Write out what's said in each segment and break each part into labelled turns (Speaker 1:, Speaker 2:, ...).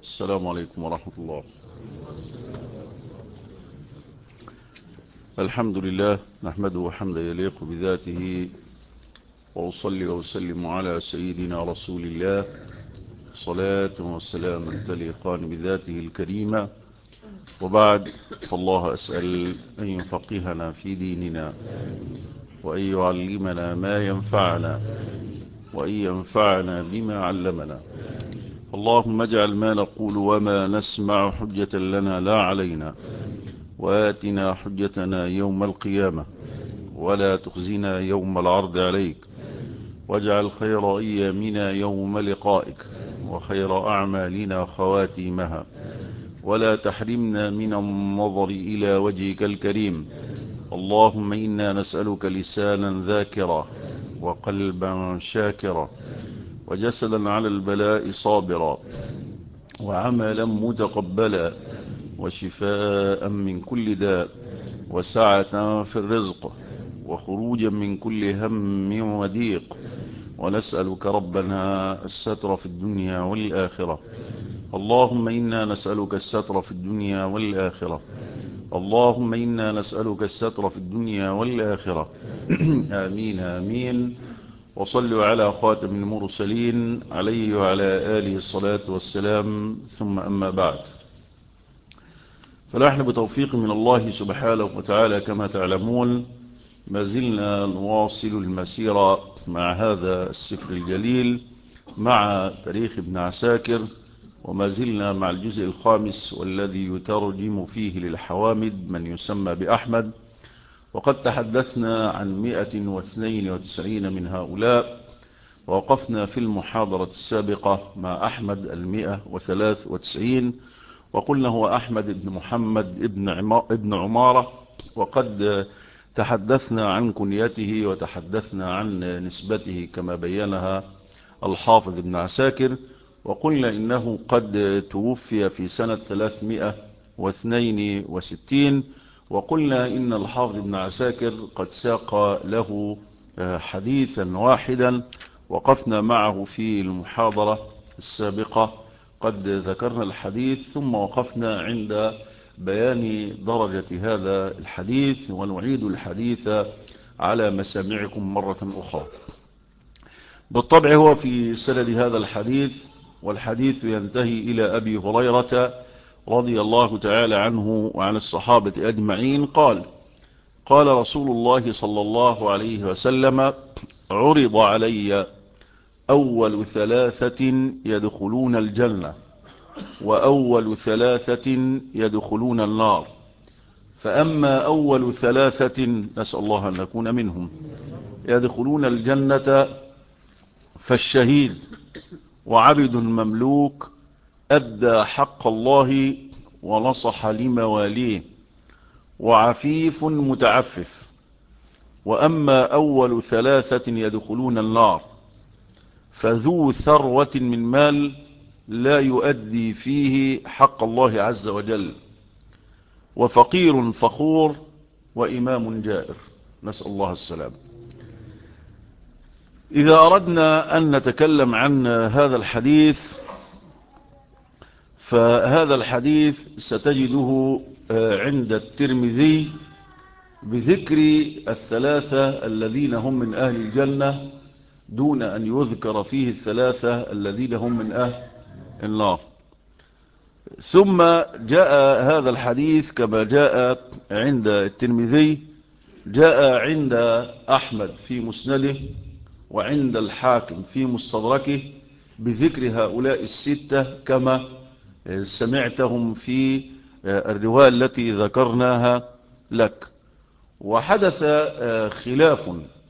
Speaker 1: السلام عليكم ورحمة الله. الحمد لله نحمده حمدا يليق بذاته، وأصلي وأسلم على سيدنا رسول الله صلاة وسلاما تليقان بذاته الكريمة. وبعد، فالله أسأل أن يفقهنا في ديننا، وأن يعلمنا ما ينفعنا، وأن ينفعنا بما علمنا. اللهم اجعل ما نقول وما نسمع حجة لنا لا علينا، وآتنا حجتنا يوم القيامة، ولا تخزنا يوم العرض عليك، واجعل خير أيامنا يوم لقائك، وخير أعمالنا خواتيمها، ولا تحرمنا من النظر إلى وجهك الكريم. اللهم إنا نسألك لسانا ذاكرا، وقلبا شاكرا، وجسدا على البلاء صابرا، وعملا متقبلا، وشفاء من كل داء، وسعة في الرزق، وخروجا من كل هم وضيق. ونسألك ربنا الستر في الدنيا والآخرة. اللهم إنا نسألك الستر في الدنيا والآخرة. اللهم إنا نسألك الستر في الدنيا والآخرة. آمين آمين. وصلوا على خاتم المرسلين عليه وعلى آله الصلاة والسلام، ثم أما بعد. فنحن بتوفيق من الله سبحانه وتعالى كما تعلمون ما زلنا نواصل المسيرة مع هذا السفر الجليل، مع تاريخ ابن عساكر، وما زلنا مع الجزء الخامس والذي يترجم فيه للحوامد من يسمى بأحمد. وقد تحدثنا عن 192 من هؤلاء، ووقفنا في المحاضرة السابقة مع أحمد 193، وقلنا هو أحمد بن محمد ابن عمارة. وقد تحدثنا عن كنيته وتحدثنا عن نسبته كما بينها الحافظ ابن عساكر، وقلنا إنه قد توفي في سنة 362، وقلنا إن الحافظ ابن عساكر قد ساق له حديثا واحدا وقفنا معه في المحاضرة السابقة. قد ذكرنا الحديث ثم وقفنا عند بيان درجة هذا الحديث، ونعيد الحديث على مسامعكم مرة أخرى. بالطبع هو في سند هذا الحديث، والحديث ينتهي إلى أبي هريرة رضي الله تعالى عنه وعن الصحابة أجمعين قال: قال رسول الله صلى الله عليه وسلم: عرض علي أول 3 يدخلون الجنة، وأول 3 يدخلون النار. فأما أول 3، نسأل الله أن نكون منهم، يدخلون الجنة، فالشهيد، وعبد مملوك أدى حق الله ونصح لمواليه، وعفيف متعفف. وأما أول 3 يدخلون النار، فذو ثروة من مال لا يؤدي فيه حق الله عز وجل، وفقير فخور، وإمام جائر. نسأل الله السلام. إذا أردنا أن نتكلم عن هذا الحديث، فهذا الحديث ستجده عند الترمذي بذكر 3 الذين هم من أهل الجنة، دون أن يذكر فيه 3 الذين هم من أهل النار. ثم جاء هذا الحديث كما جاء عند الترمذي، جاء عند أحمد في مسنده، وعند الحاكم في مستدركه، بذكر هؤلاء 6 كما سمعتهم في الرواية التي ذكرناها لك. وحدث خلاف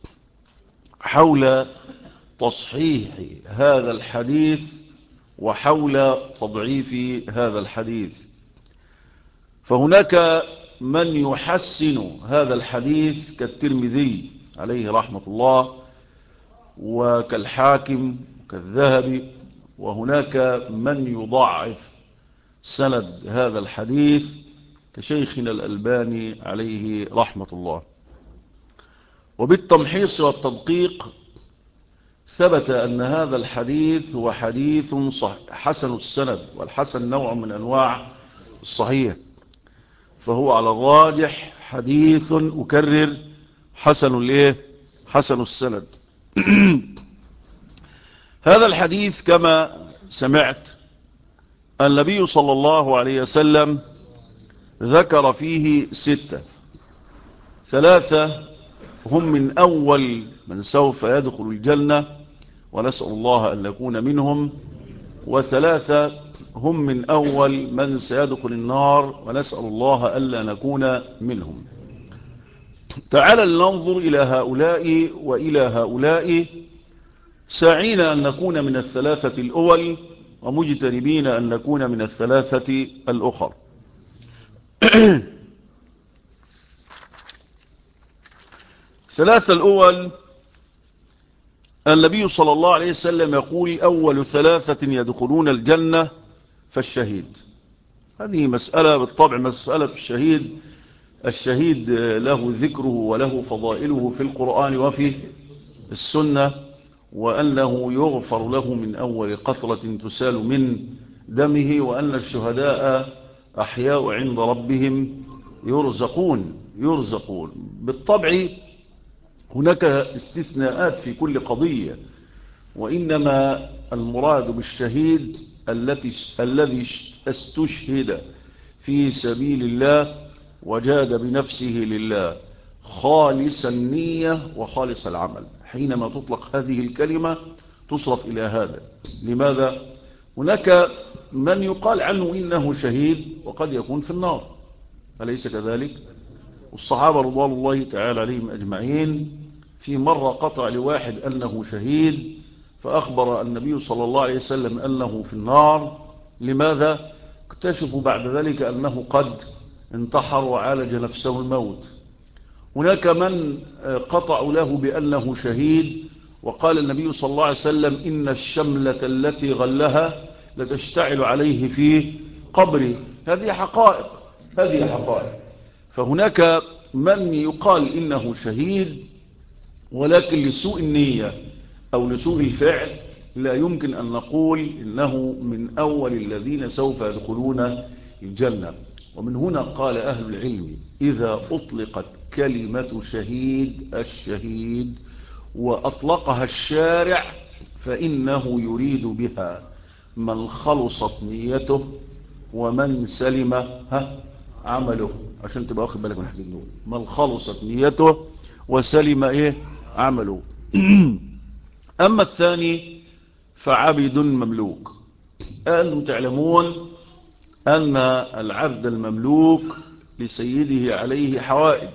Speaker 1: حول تصحيح هذا الحديث وحول تضعيف هذا الحديث. فهناك من يحسن هذا الحديث كالترمذي عليه رحمة الله، وكالحاكم كالذهبي، وهناك من يضعف سند هذا الحديث كشيخنا الألباني عليه رحمة الله. وبالتمحيص والتدقيق ثبت أن هذا الحديث هو حديث حسن السند، والحسن نوع من أنواع الصحيح، فهو على الراجح حديث أكرر حسن السند. هذا الحديث كما سمعت النبي صلى الله عليه وسلم ذكر فيه 6، 3 هم من أول من سوف يدخل الجنة ونسأل الله أن نكون منهم، و3 هم من أول من سيدخل النار ونسأل الله ألا نكون منهم. تعال لننظر إلى هؤلاء وإلى هؤلاء، ساعين أن نكون من 3 الأول ومجتنبين أن نكون من 3 الأخر. 3 الأول النبي صلى الله عليه وسلم يقول أول 3 يدخلون الجنة فالشهيد. هذه مسألة بالطبع مسألة الشهيد له ذكره وله فضائله في القرآن وفي السنة، وأنه يغفر له من أول قطرة تسال من دمه، وأن الشهداء أحياء عند ربهم يرزقون. بالطبع هناك استثناءات في كل قضية، وإنما المراد بالشهيد الذي استشهد في سبيل الله وجاد بنفسه لله خالص النية وخالص العمل. حينما تطلق هذه الكلمة تصرف إلى هذا. لماذا؟ هناك من يقال عنه إنه شهيد وقد يكون في النار، أليس كذلك؟ والصحابة رضوان الله تعالى عليهم أجمعين في مرة قطع لواحد أنه شهيد، فأخبر النبي صلى الله عليه وسلم أنه في النار. لماذا؟ اكتشفوا بعد ذلك أنه قد انتحر وعالج نفسه الموت. هناك من قطعوا له بأنه شهيد، وقال النبي صلى الله عليه وسلم إن الشملة التي غلها لتشتعل عليه في قبره. هذه حقائق. فهناك من يقال إنه شهيد ولكن لسوء النية أو لسوء الفعل لا يمكن أن نقول إنه من أول الذين سوف يدخلون الجنة. ومن هنا قال أهل العلم إذا أطلقت كلمة الشهيد وأطلقها الشارع فإنه يريد بها من خلصت نيته ومن سلم عمله. عشان تبقى واخد بالك من حديث النور، من خلصت نيته وسلم عمله. أما الثاني فعبد مملوك. أنتم تعلمون أن العبد المملوك لسيده عليه حوائج،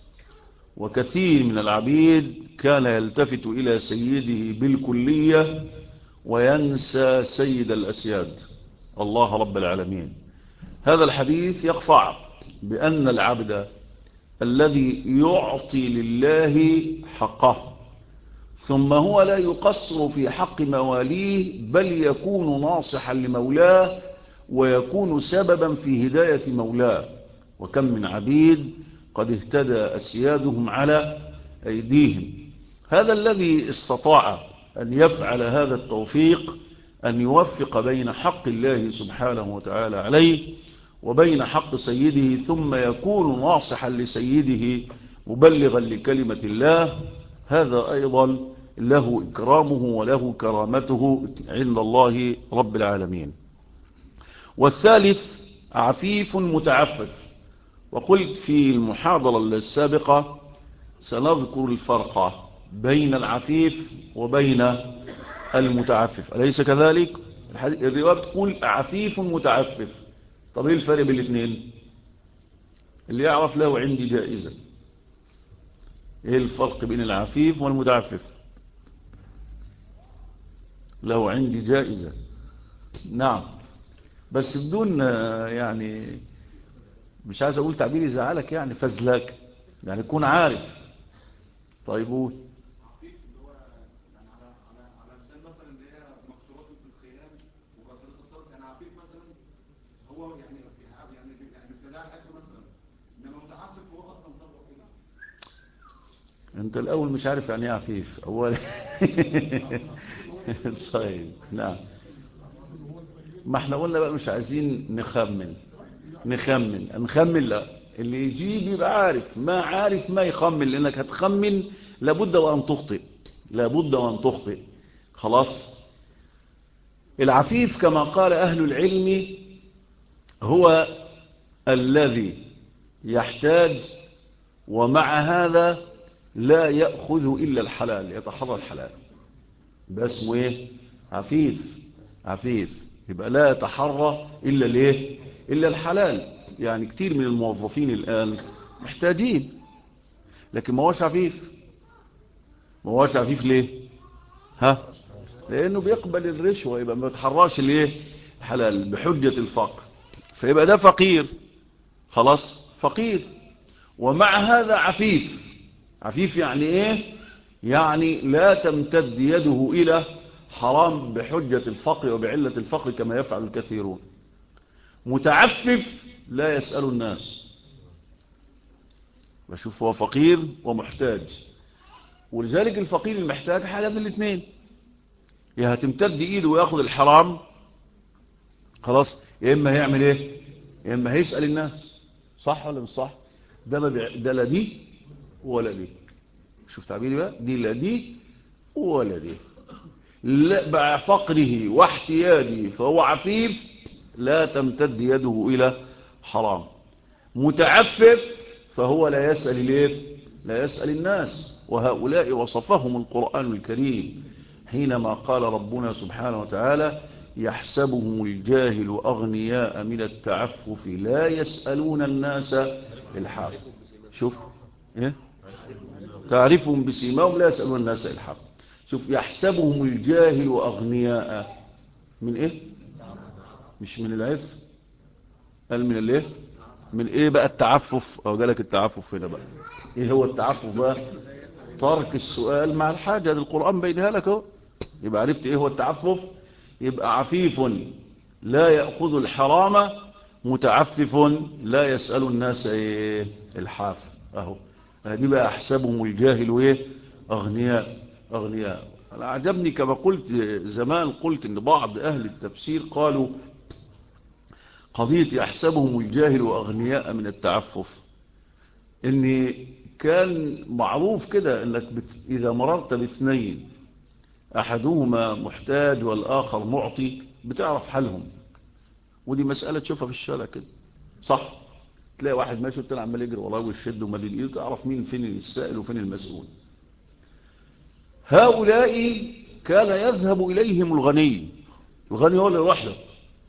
Speaker 1: وكثير من العبيد كان يلتفت إلى سيده بالكلية وينسى سيد الأسياد الله رب العالمين. هذا الحديث يقطع بأن العبد الذي يعطي لله حقه ثم هو لا يقصر في حق مواليه، بل يكون ناصحا لمولاه ويكون سببا في هداية مولاه. وكم من عبيد قد اهتدى أسيادهم على أيديهم. هذا الذي استطاع أن يفعل هذا التوفيق أن يوفق بين حق الله سبحانه وتعالى عليه وبين حق سيده، ثم يكون ناصحا لسيده مبلغا لكلمة الله. هذا أيضا له إكرامه وله كرامته عند الله رب العالمين. والثالث عفيف متعفف. وقلت في المحاضرة السابقة سنذكر الفرق بين العفيف وبين المتعفف، أليس كذلك؟ الرواية تقول عفيف متعفف. طب ايه الفرق بين الاثنين؟ اللي يعرف له عندي جائزة. ايه الفرق بين العفيف والمتعفف؟ له عندي جائزة. نعم، بس بدون يعني مش عايز اقول تعبير يزعلك، يعني فزلك، يعني تكون عارف. طيب قول. انت الاول مش عارف يعني ايه عفيف اول. طيب نعم. ما احنا قلنا بقى مش عايزين نخمن لا، اللي يجيب يبقى عارف، ما عارف ما يخمن، لانك هتخمن لابد وان تخطئ، لابد وان تخطئ. خلاص. العفيف كما قال اهل العلم هو الذي يحتاج ومع هذا لا يأخذ إلا الحلال، يتحرى الحلال، ده اسمه ايه؟ عفيف. عفيف يبقى لا يتحرى إلا الايه؟ إلا الحلال. يعني كتير من الموظفين الآن محتاجين لكن ما هوش عفيف. ما هوش عفيف ليه؟ ها؟ لأنه بيقبل الرشوة، يبقى ما يتحراش الايه؟ الحلال بحجة الفقر، فيبقى ده فقير. خلاص فقير ومع هذا عفيف. عفيف يعني ايه؟ يعني لا تمتد يده إلى حرام بحجة الفقر وبعلة الفقر كما يفعل الكثيرون. متعفف لا يسأل الناس، بشوف هو فقير ومحتاج. ولذلك الفقير المحتاج حاجة من الاثنين، يا هتمتد ايده وياخد الحرام خلاص، يا اما هيعمل ايه؟ يا اما هيسأل الناس. صح ولا مش صح؟ ده لا دي ولا دي. شوف تعبيري بقى، دي لا دي ولا دي. لا مع فقره واحتياجه فهو عفيف، لا تمتد يده إلى حرام. متعفف فهو لا يسأل ليه؟ لا يسأل الناس. وهؤلاء وصفهم القرآن الكريم حينما قال ربنا سبحانه وتعالى يحسبهم الجاهل أغنياء من التعفف لا يسألون الناس إلحافا. شوف إيه؟ تعرفهم بسيماهم لا يسألون الناس إلحافا. شوف يحسبهم الجاهل أغنياء من إيه؟ مش من العف، قال من الإيه؟ من إيه بقى التعفف؟ أو قالك التعفف هنا بقى إيه هو التعفف بقى؟ ترك السؤال مع الحاجة، القرآن بينها لك اهو. يبقى عرفت إيه هو التعفف؟ يبقى عفيف لا يأخذ الحرام، متعفف لا يسأل الناس إيه؟ الحاف أهو. دي بقى أحسبهم الجاهل إيه؟ أغنياء. أغنياء. أنا عجبني كما قلت زمان، قلت إن بعض أهل التفسير قالوا قضية يحسبهم الجاهل أغنياء من التعفف، إن كان معروف كده إنك إذا مررت باثنين أحدهما محتاج والآخر معطي بتعرف حالهم. ودي مسألة تشوفها في الشارع كده، صح؟ تلاقي واحد ماشي وتلاقي عمال يجري وراه ويشد ومدين ايده، تعرف مين فين السائل وفين المسؤول. هؤلاء كان يذهب إليهم الغني، الغني هو اللي يروح له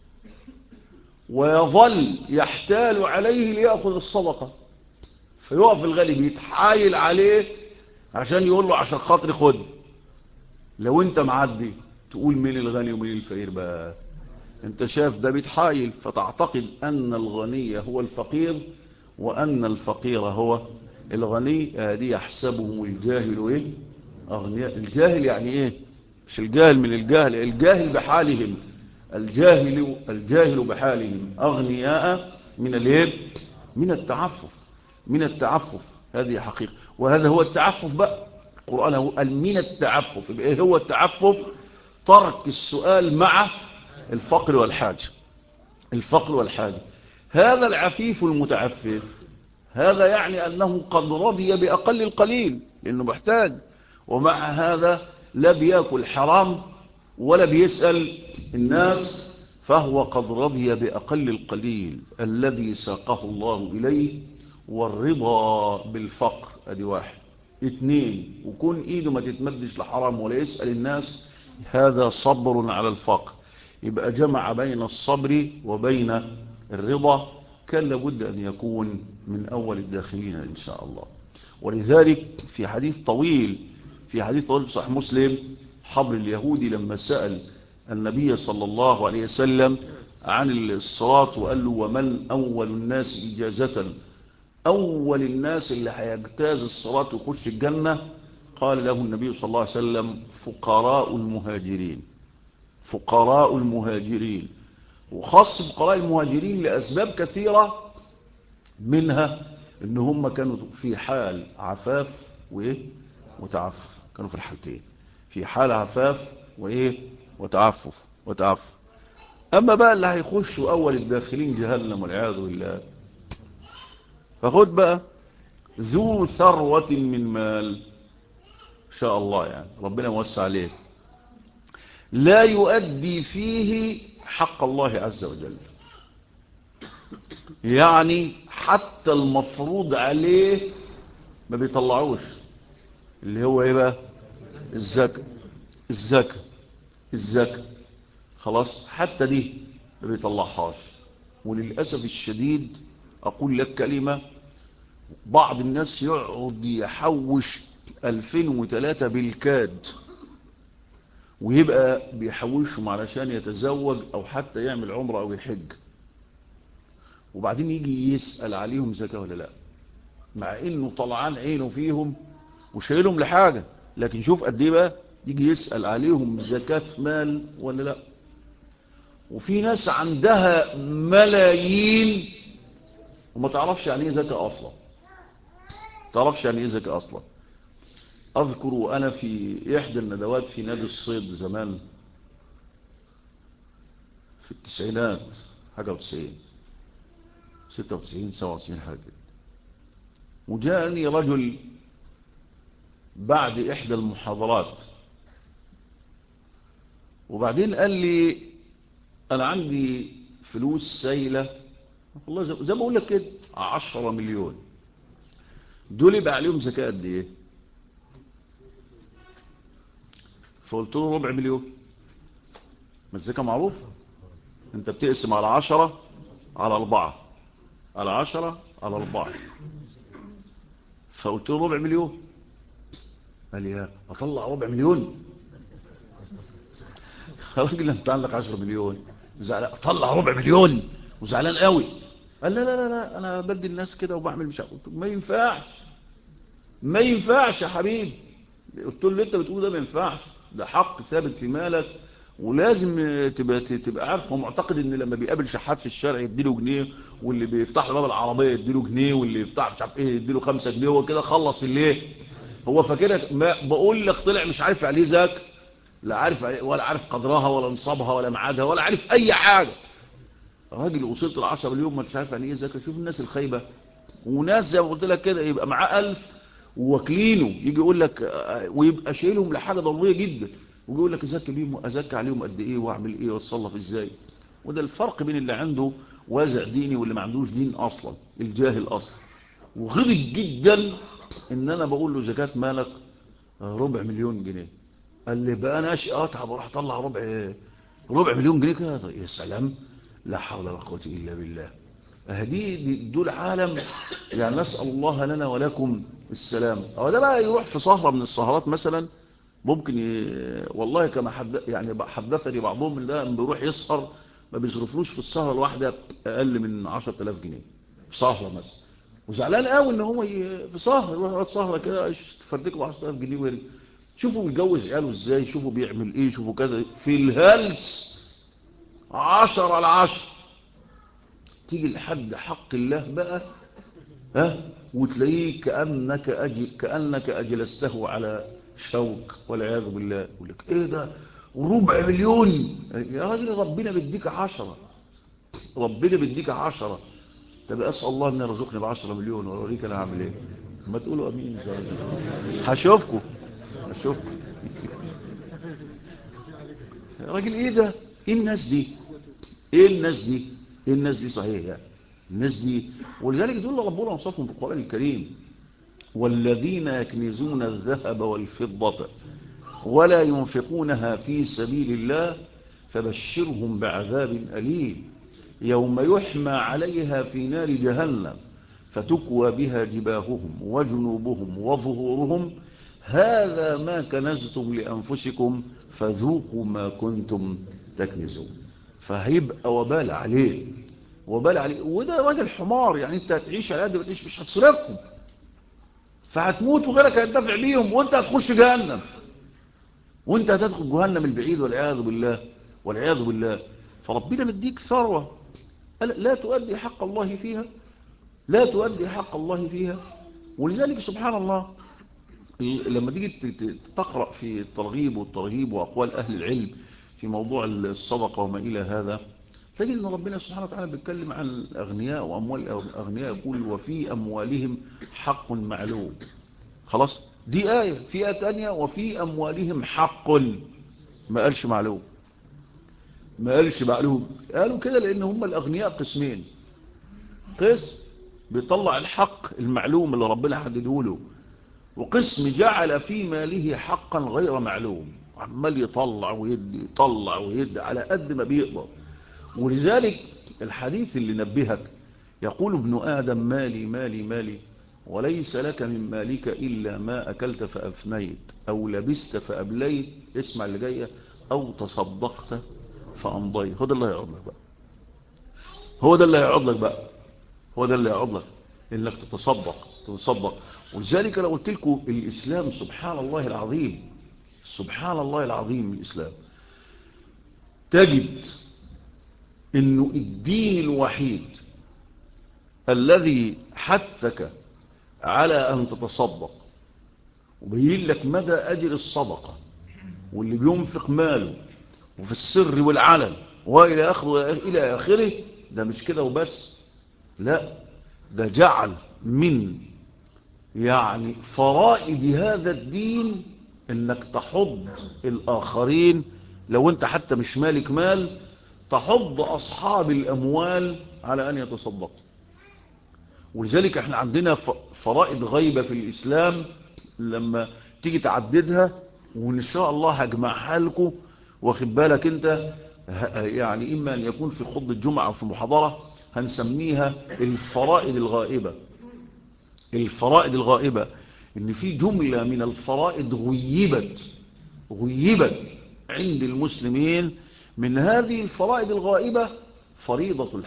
Speaker 1: ويظل يحتال عليه ليأخذ الصدقة، فيقف الغني بيتحايل عليه عشان يقول له عشان خاطري خد. لو انت معدي تقول مين الغني ومين الفقير بقى؟ انت شاف ده بيتحايل فتعتقد أن الغني هو الفقير وأن الفقير هو الغني. هذه يحسبهم الجاهل ايه؟ أغنياء. الجاهل يعني ايه؟ مش الجاهل من الجاهل، الجاهل بحالهم، الجاهل بحالهم أغنياء من الايه؟ من التعفف. من التعفف، هذه حقيقة. وهذا هو التعفف بقى. القرآن هو قال من التعفف. ايه هو التعفف؟ ترك السؤال مع الفقر والحاجة. الفقر والحاجة. هذا العفيف المتعفف هذا يعني أنه قد رضي بأقل القليل لأنه محتاج، ومع هذا لا بيأكل حرام ولا بيسأل الناس، فهو قد رضي بأقل القليل الذي ساقه الله إليه. والرضا بالفقر ادي واحد. اتنين، وكون ايده ما تتمدش لحرام ولا يسأل الناس، هذا صبر على الفقر. يبقى جمع بين الصبر وبين الرضا، كان لابد أن يكون من أول الداخلين إن شاء الله. ولذلك في حديث طويل في صحيح مسلم، حبر اليهودي لما سأل النبي صلى الله عليه وسلم عن الصراط وقال له ومن أول الناس إجازة، أول الناس اللي هيجتاز الصراط ويخش الجنة، قال له النبي صلى الله عليه وسلم فقراء المهاجرين. فقراء المهاجرين. وخاص فقراء المهاجرين لأسباب كثيرة، منها ان هم كانوا في حال عفاف وإيه وتعفف، كانوا في الحالتين، في حال عفاف وإيه وتعفف. أما بقى اللي هيخشوا أول الداخلين جهنم والعياذ بالله، فخد بقى ذو ثروة من مال، إن شاء الله يعني ربنا موسع عليه، لا يؤدي فيه حق الله عز وجل، يعني حتى المفروض عليه ما بيطلعوش، اللي هو ايه بقى الزكاة خلاص، حتى دي ما بيطلعهاش. وللأسف الشديد أقول لك كلمة، بعض الناس يقعد يحوش 2003 بالكاد، ويبقى بيحوشهم علشان يتزوج أو حتى يعمل عمره أو يحج، وبعدين يجي يسأل عليهم زكاة ولا لا، مع إنه طلعان عينه فيهم وشايلهم لحاجة، لكن شوف قد ايه بقى يجي يسأل عليهم زكاة مال ولا لا. وفي ناس عندها ملايين وما تعرفش يعني ايه زكاة اصلا، تعرفش يعني ايه زكاة اصلا. اذكر وانا في احدى الندوات في نادي الصيد زمان في التسعينات، حاجة وتسعين 96 97 حاجة كده، وجاءني رجل بعد احدى المحاضرات، وبعدين قال لي انا عندي فلوس سايلة، والله زي ما اقول لك كده 10 مليون، دول يبقى عليهم زكاة قد ايه؟ فقلت له ربع مليون. ما الزكاة معروفة، انت بتقسم على 10 على 4، على 10 على 4. فقلت له ربع مليون. قال لي يا اطلع ربع مليون؟ راجل انت عندك 10 مليون زعلان اطلع ربع مليون وزعلان قوي؟ قال لا لا لا لا انا بدي الناس كده وبعمل مش عارف. قلت له ما ينفعش، ما ينفعش يا حبيبي. قلت له اللي انت بتقوله ده ما ينفعش، ده حق ثابت في مالك، ولازم تبقى عارف. هو معتقد ان لما بيقابل شحات في الشارع يديله جنيه، واللي بيفتح له باب العربيه يديله جنيه، واللي يفتح مش عارف ايه يديله 5 جنيه، هو كده خلص الليل. هو فاكرك ما بقول لك طلع مش عارف عليه زكاه، لا عارف ولا عارف قدرها ولا نصابها ولا ميعادها ولا عارف اي حاجه. راجل وصلت ل10 مليون ما عارف يعني ايه زكاه. شوف الناس الخايبه، وناس زي ما قلت لك كده يبقى معاه 1000 وواكلينه، يجي يقول لك ويبقى شايلهم لحاجه ضروريه جدا، ويجي يقول لك ازكي بيهم، ازكي عليهم قد ايه واعمل ايه واتصرف ازاي. وده الفرق بين اللي عنده وازع ديني واللي ما عندوش دين اصلا، الجاهل اصلا. وغضب جدا ان انا بقول له زكاه مالك ربع مليون جنيه. قال لي بقى انا اتعب واروح اطلع ربع مليون جنيه كده؟ يا سلام، لا حول ولا قوه الا بالله. دول عالم يعني، نسأل الله لنا ولكم السلام. هو ده بقى يروح في سهرة من السهرات مثلا، ممكن والله كما يعني حدثني بعضهم من ده، بيروح يسهر ما بيصرفلوش في السهرة الواحدة أقل من 10,000 جنيه في سهرة مثلا، وزعلان قوي ان هو في سهرة يروح يقعد سهرة كده تفردك ب 10,000 جنيه ويرجع. شوفوا بيجوز عياله ازاي، شوفوا بيعمل ايه، شوفوا كذا في الهلس 10 على 10. تيجي لحد حق الله بقى، وتلاقيه كأنك أجلسته على شوك والعياذ بالله. يقول لك ايه ده وربع مليون؟ يا راجل ربنا بيديك 10، ربنا بيديك 10. طب اسال الله ان يرزقني ب10 مليون واوريك انا هعمل ايه. ما تقولوا امين. هشوفكم يا راجل ايه ده، ايه الناس دي، ايه الناس دي صحيح يعني الناس دي. ولذلك دول ربنا وصفهم في القرآن الكريم: والذين يكنزون الذهب والفضة ولا ينفقونها في سبيل الله فبشرهم بعذاب أليم يوم يحمى عليها في نار جهنم فتكوى بها جباههم وجنوبهم وظهورهم هذا ما كنزتم لأنفسكم فذوقوا ما كنتم تكنزون. فهيبقى وبال عليه، وده راجل حمار يعني. انت هتعيش على قد ما تعيش، مش هتصرفهم، فهتموت وغيرك هينتفع بيهم، وانت هتخش جهنم، وانت هتدخل جهنم البعيد والعياذ بالله والعياذ بالله. فربنا مديك ثروة لا تؤدي حق الله فيها، لا تؤدي حق الله فيها. ولذلك سبحان الله لما تيجي تقرأ في الترغيب والترهيب وأقوال أهل العلم في موضوع الصدقة وما إلى هذا، تجد أن ربنا سبحانه وتعالى بيتكلم عن الأغنياء وأموال الأغنياء، يقول وفي أموالهم حق معلوم. خلاص، دي آية. في آية تانية وفي أموالهم حق، ما قالش معلوم، ما قالش معلوم. قالوا كده لأن هم الأغنياء قسمين: قسم بيطلع الحق المعلوم اللي ربنا حدده له، وقسم جعل في ماله حقا غير معلوم، عمال يطلع ويدي يطلع ويدي على قد ما بيقدر. ولذلك الحديث اللي نبهك يقول ابن آدم مالي مالي مالي، وليس لك من مالك إلا ما أكلت فأفنيت أو لبست فأبليت، اسمع اللي جاية، أو تصدقت فأمضيت. هو ده اللي هيعود لك بقى، هو ده اللي هيعود لك بقى، هو ده اللي هيعود لك، إنك تتصدق. ولذلك لو قلت لكم الإسلام سبحان الله العظيم، سبحان الله العظيم، الإسلام تجد إنه الدين الوحيد الذي حثك على أن تتصدق وبين لك مدى أجر الصدقة، واللي بينفق ماله وفي السر والعلن وإلى آخره. ده مش كده وبس، لا، ده جعل من يعني فرائض هذا الدين انك تحض الآخرين، لو انت حتى مش مالك مال، تحض أصحاب الأموال على أن يتصدقوا. ولذلك احنا عندنا فرائض غيبة في الإسلام، لما تيجي تعددها وإن شاء الله هجمعها لكم، واخد بالك انت، يعني إما أن يكون في خطبة الجمعة أو في محاضرة، هنسميها الفرائض الغائبة. الفرائض الغائبة، إن في جملة من الفرائض غيبت عند المسلمين. من هذه الفرائض الغائبة فريضة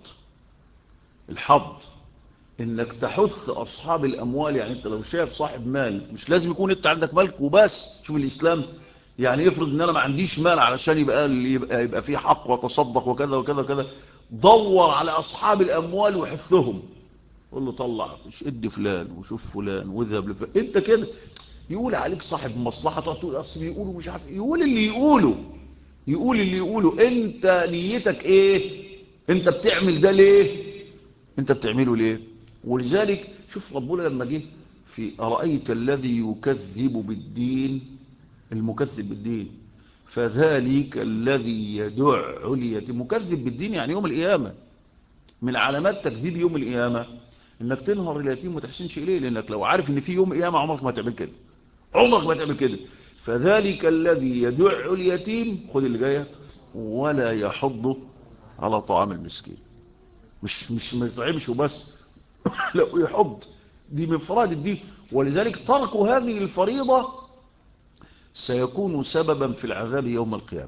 Speaker 1: الحض، انك تحث اصحاب الاموال. يعني انت لو شايف صاحب مال، مش لازم يكون انت عندك مالك وبس. شوف الاسلام، يعني يفرض ان انا ما عنديش مال علشان يبقى في حق وتصدق وكذا وكذا وكذا، دور على اصحاب الاموال وحثهم، قول له طلع ادي فلان وشوف فلان واذهب لفلان. انت كده يقول عليك صاحب مصلحه، تقعد تقول اصل بيقولوا مش عارف، يقول اللي يقوله. انت نيتك ايه؟ انت بتعمل ده ليه؟ انت بتعمله ليه؟ ولذلك شوف ربنا لما جه في أرأيت الذي يكذب بالدين، المكذب بالدين، فذلك الذي يدع اليتيم. مكذب بالدين يعني يوم القيامة، من علامات تكذيب يوم القيامة انك تنهر اليتيم وتحسنش اليه، لانك لو عارف ان في يوم القيامة عمرك ما تعمل كده، عمرك ما تعمل كده. فذلك الذي يدع اليتيم، خد اللي جايه، ولا يحض على طعام المسكين. مش ما يطعمش وبس، لا يحض. دي من فرائض الدين. ولذلك ترك هذه الفريضة سيكون سببا في العذاب يوم القيامة،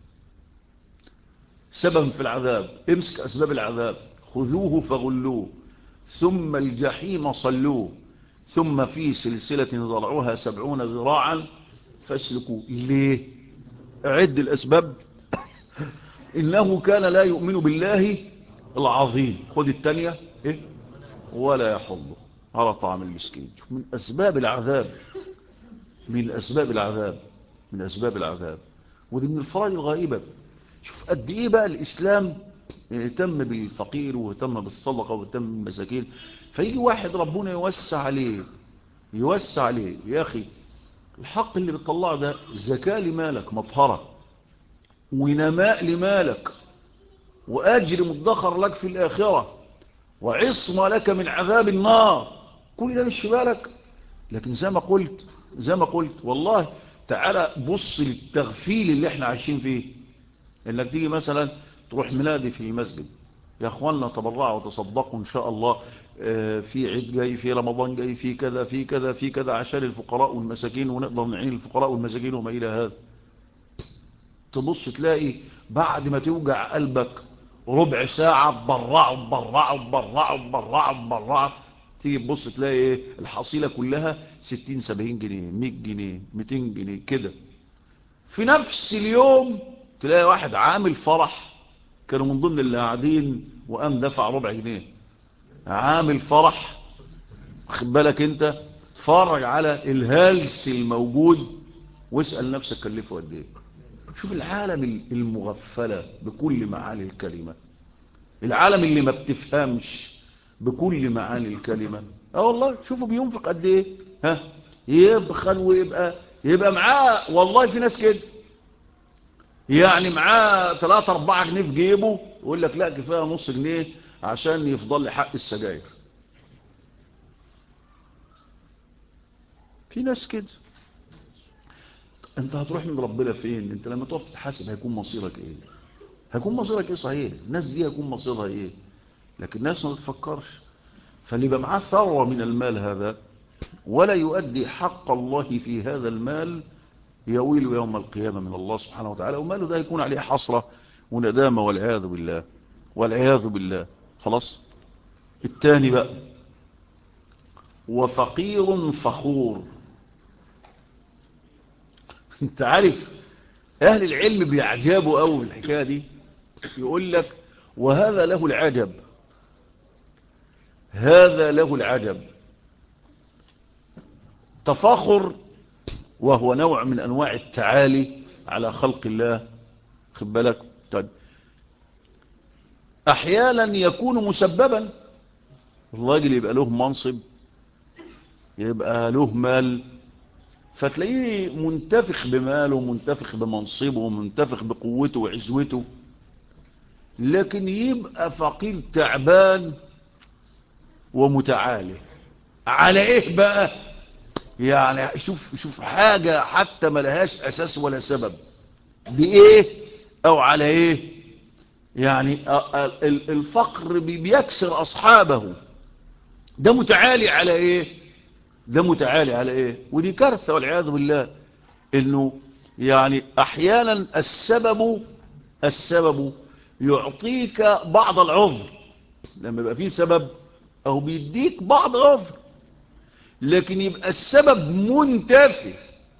Speaker 1: سببا في العذاب. امسك أسباب العذاب: خذوه فغلوه، ثم الجحيم صلوه، ثم في سلسلة ذرعها 70 ذراعا فاسلكوه. ليه؟ عد الأسباب: إنه كان لا يؤمن بالله العظيم. خذ التانية إيه؟ ولا يحض على طعام المسكين. من أسباب العذاب، من أسباب العذاب، من أسباب العذاب. ودي من الفرائض الغائبة. شوف قد إيه بقى الإسلام اهتم بالفقير واهتم بالصدقة واهتم بالمساكين. فيجي واحد ربنا يوسع عليه، يوسع عليه، يا أخي الحق اللي بتطلعه ده زكاة لمالك مطهرة، ونماء لمالك، وأجر مدخر لك في الآخرة، وعصمة لك من عذاب النار. كل ده مش في بالك. لكن زي ما قلت والله، تعالى بص للتغفيل اللي احنا عايشين فيه. انك تيجي مثلا تروح منادي في المسجد: يا اخواننا تبرعوا وتصدقوا ان شاء الله، في عيد جاي، في رمضان جاي، في كذا في كذا في كذا، عشان الفقراء والمساكين، ونقدر نعين الفقراء والمساكين وما الى هذا. تبص تلاقي بعد ما توجع قلبك ربع ساعة تبرعوا، تيجي تبص تلاقي ايه الحصيلة كلها 60 70 جنيه 100 جنيه 200 جنيه كده. في نفس اليوم تلاقي واحد عامل فرح، كانوا من ضمن اللي قاعدين وقام دفع ربع جنيه، عامل فرح، خد بالك انت، اتفرج على الهلس الموجود واسأل نفسك كلفه قد ايه. شوف العالم المغفلة بكل معاني الكلمة، العالم اللي ما بتفهمش بكل معاني الكلمة. والله شوفوا بينفق قد ايه. يبخل ويبقى معاه، والله في ناس كده يعني معاه 3-4 جنيه في جيبه يقول لك لا كفاية نص جنيه عشان يفضل لي حق السجاير. في ناس كده. انت هتروح من ربنا فين؟ انت لما تقف تتحاسب هيكون مصيرك ايه؟ هيكون مصيرك ايه؟ صحيح الناس دي هيكون مصيرها ايه؟ لكن الناس ما تفكرش. فاللي يبقى معاه ثروة من المال هذا ولا يؤدي حق الله في هذا المال يويل يوم القيامة من الله سبحانه وتعالى، وماله ده يكون عليه حسرة وندامة والعياذ بالله، والعياذ بالله. خلاص. الثاني بقى، وفقير فخور. انت عارف اهل العلم بيعجبوا قوي في الحكاية دي، يقول لك وهذا له العجب، هذا له العجب. تفاخر وهو نوع من انواع التعالي على خلق الله. خد بالك. طيب احيانا يكون مسببا، الراجل يبقى له منصب، يبقى له مال، فتلاقيه منتفخ بماله، منتفخ بمنصبه، منتفخ بقوته وعزوته، لكن يبقى فقير تعبان ومتعالي. على ايه بقى؟ يعني شوف حاجة حتى ما لهاش اساس ولا سبب، بايه او على ايه؟ يعني الفقر بيكسر اصحابه. ده متعالي على ايه؟ ده متعالي على ايه؟ ودي كارثة والعياذ بالله. انه يعني احيانا السبب يعطيك بعض العذر. لما يبقى فيه سبب او بيديك بعض عذر، لكن يبقى السبب منتفي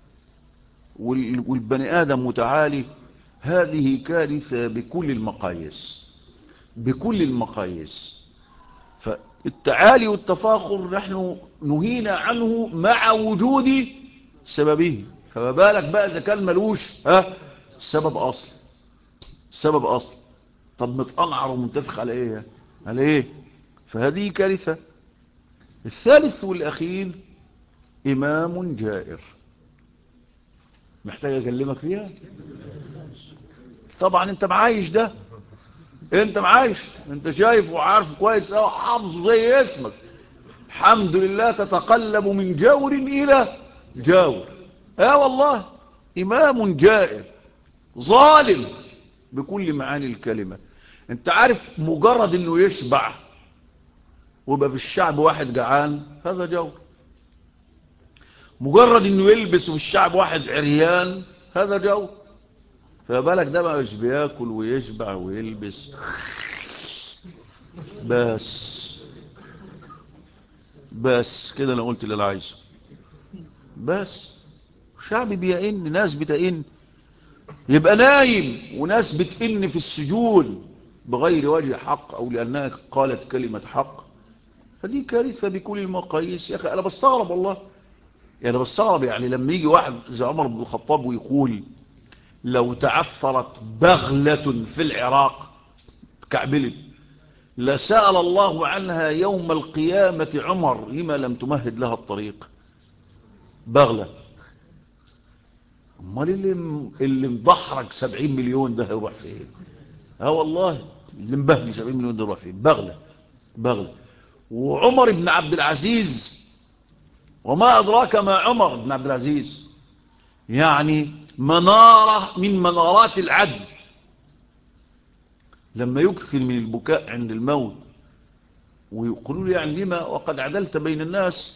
Speaker 1: والبني ادم متعالي، هذه كارثة بكل المقاييس، بكل المقاييس. فالتعالي والتفاخر نحن نهينا عنه مع وجود سببه، فما بالك بقى اذا كان ملوش سبب اصل، سبب اصل. طب متقنعر ومنتفخ على ايه؟ على ايه؟ فهذه كارثة. الثالث والاخير امام جائر. محتاج اكلمك فيها؟ طبعا انت معايش ده، انت معايش، انت شايف وعارف كويس او حافظه زي اسمك. الحمد لله تتقلب من جور الى جور. والله امام جائر ظالم بكل معاني الكلمة. انت عارف مجرد انه يشبع ويبقى في الشعب واحد جعان، هذا جور. مجرد انه يلبس وفي الشعب واحد عريان، هذا جور. فبالك ده بقى مش بياكل ويشبع ويلبس بس كده انا قلت اللي انا عايزه. بس شعب بيئن، ناس بتئن، يبقى نايم وناس بتئن في السجون بغير وجه حق او لانها قالت كلمة حق. هذه كارثة بكل المقاييس. يا اخي انا بستغرب والله، يعني بستغرب. يعني لما يجي واحد زي عمر بن الخطاب ويقول لو تعثرت بغلة في العراق كعبلت لسأل الله عنها يوم القيامة عمر لما لم تمهد لها الطريق. بغلة. امال اللي مضحرك 70 مليون ده هيروح فين؟ والله اللي مبهدل 70 مليون ده يروح فين؟ بغلة. وعمر بن عبد العزيز، وما أدراك ما عمر بن عبد العزيز، يعني منارة من منارات العدل. لما يكثر من البكاء عند الموت ويقولوا له يعني لما وقد عدلت بين الناس،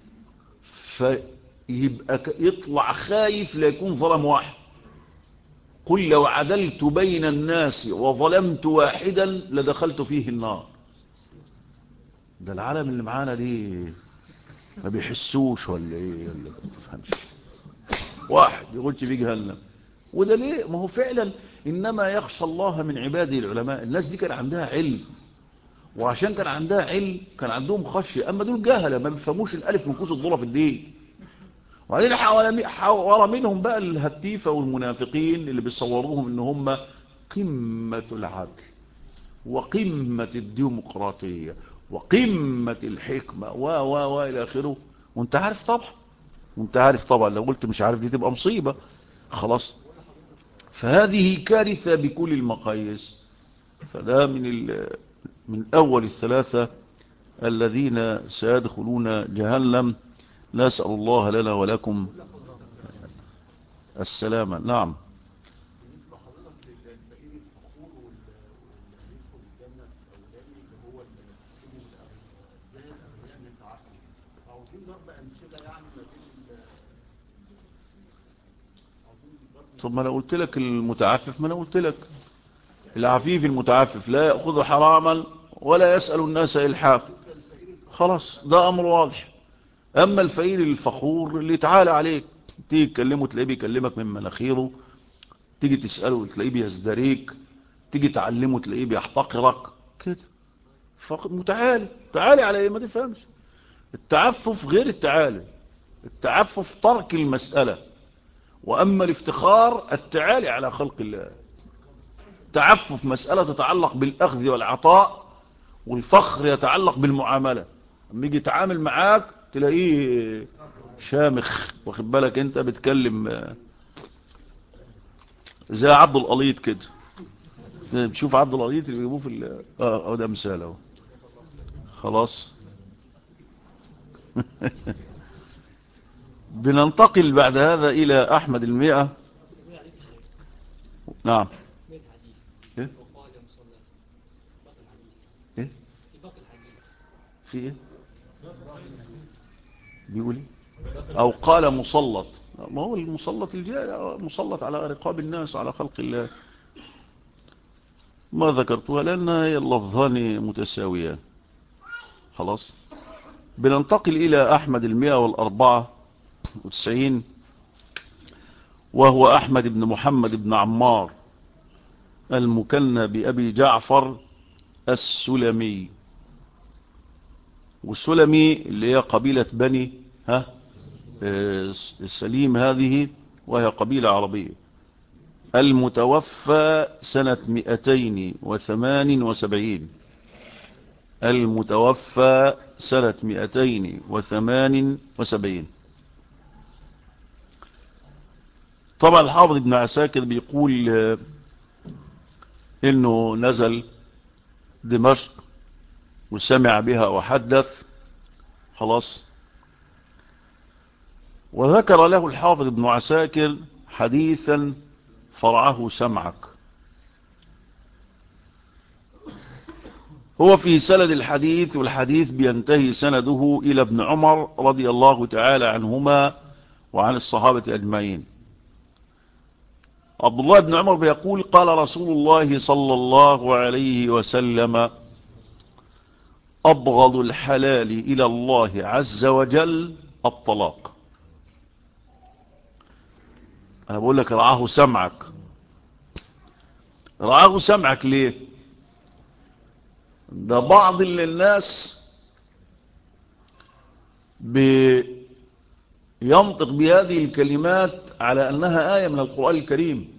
Speaker 1: فيبقى يطلع خايف لا يكون ظلم واحد. قل لو عدلت بين الناس وظلمت واحدا لدخلت فيه النار. ده العالم اللي معانا دي ما بيحسوش ولا ايه؟ ولا ما تفهمش. واحد يقولش فيه جهنم. وده ليه؟ ما هو فعلا انما يخشى الله من عباده العلماء. الناس دي كان عندها علم وعشان كان عندها علم كان عندهم خشية. أما دول جهلة ما بيفهموش الألف من كوس الذرة في الدين. وبعدين حوالي منهم بقى الهتيفة والمنافقين اللي بيصوروهم ان هم قمة العدل وقمة الديمقراطية وقمة الحكمة إلى آخره. وانت عارف طبعا لو قلت مش عارف دي تبقى مصيبة خلاص. فهذه كارثة بكل المقاييس. فده من أول الثلاثة الذين سيدخلون جهنم. نسأل الله لنا ولكم السلامة. نعم.
Speaker 2: بالنسبة حضرتك للفقير الفخور واللي يدخل الجنة الأولاني اللي هو اللي تحسبه زي الأغنياء من التعفف، عاوزين ضرب أمثلة يعني ما بين عاوزين ضرب.
Speaker 1: طب ما أنا قلت لك المتعفف، ما أنا قلت لك العفيف المتعفف لا يأخذ حراما ولا يسأل الناس إلحاف. خلاص ده أمر واضح. أما الفقير الفخور اللي تعالى عليك تيجي تكلمه تلاقيه بيكلمك من مناخيره، تيجي تسأله تلاقيه بيزدريك، تيجي تعلمه تلاقيه بيحتقرك كده. تعالي على ايه؟ ما تفهمش. التعفف غير التعالي. التعفف ترك المسألة، وأما الافتخار التعالي على خلق الله. التعفف مسألة تتعلق بالأخذ والعطاء، والفخر يتعلق بالمعاملة. لما يجي يتعامل معاك تلاقيه شامخ، واخد بالك انت بتكلم زي عبد القليط كده. شوف عبد القليط اللي بيجيبوه في ده مثال اهو. خلاص. بننتقل بعد هذا إلى أحمد المئة. نعم. إيه؟ إيه؟ في إيه؟ بيقول إيه؟ أو قال مسلط. ما هو المسلط الجاي مسلط على رقاب الناس على خلق الله. ما ذكرتها لأنها هي اللفظان متساويان. خلاص. بننتقل إلى أحمد 194، وهو أحمد بن محمد بن عمار المكنى بأبي جعفر السلمي. والسلمي اللي هي قبيلة بني السليم هذه، وهي قبيلة عربية. المتوفى سنة 278. المتوفى سنة 278. طبعا الحافظ ابن عساكر بيقول انه نزل دمشق وسمع بها وحدث. خلاص. وذكر له الحافظ ابن عساكر حديثا فرعه سمعك. هو في سند الحديث، والحديث بينتهي سنده إلى ابن عمر رضي الله تعالى عنهما وعن الصحابة أجمعين. عبد الله بن عمر بيقول قال رسول الله صلى الله عليه وسلم أبغض الحلال إلى الله عز وجل الطلاق. أنا بقول لك رعاه سمعك. رعاه سمعك ليه؟ ده بعض الناس بينطق بهذه الكلمات على أنها آية من القرآن الكريم.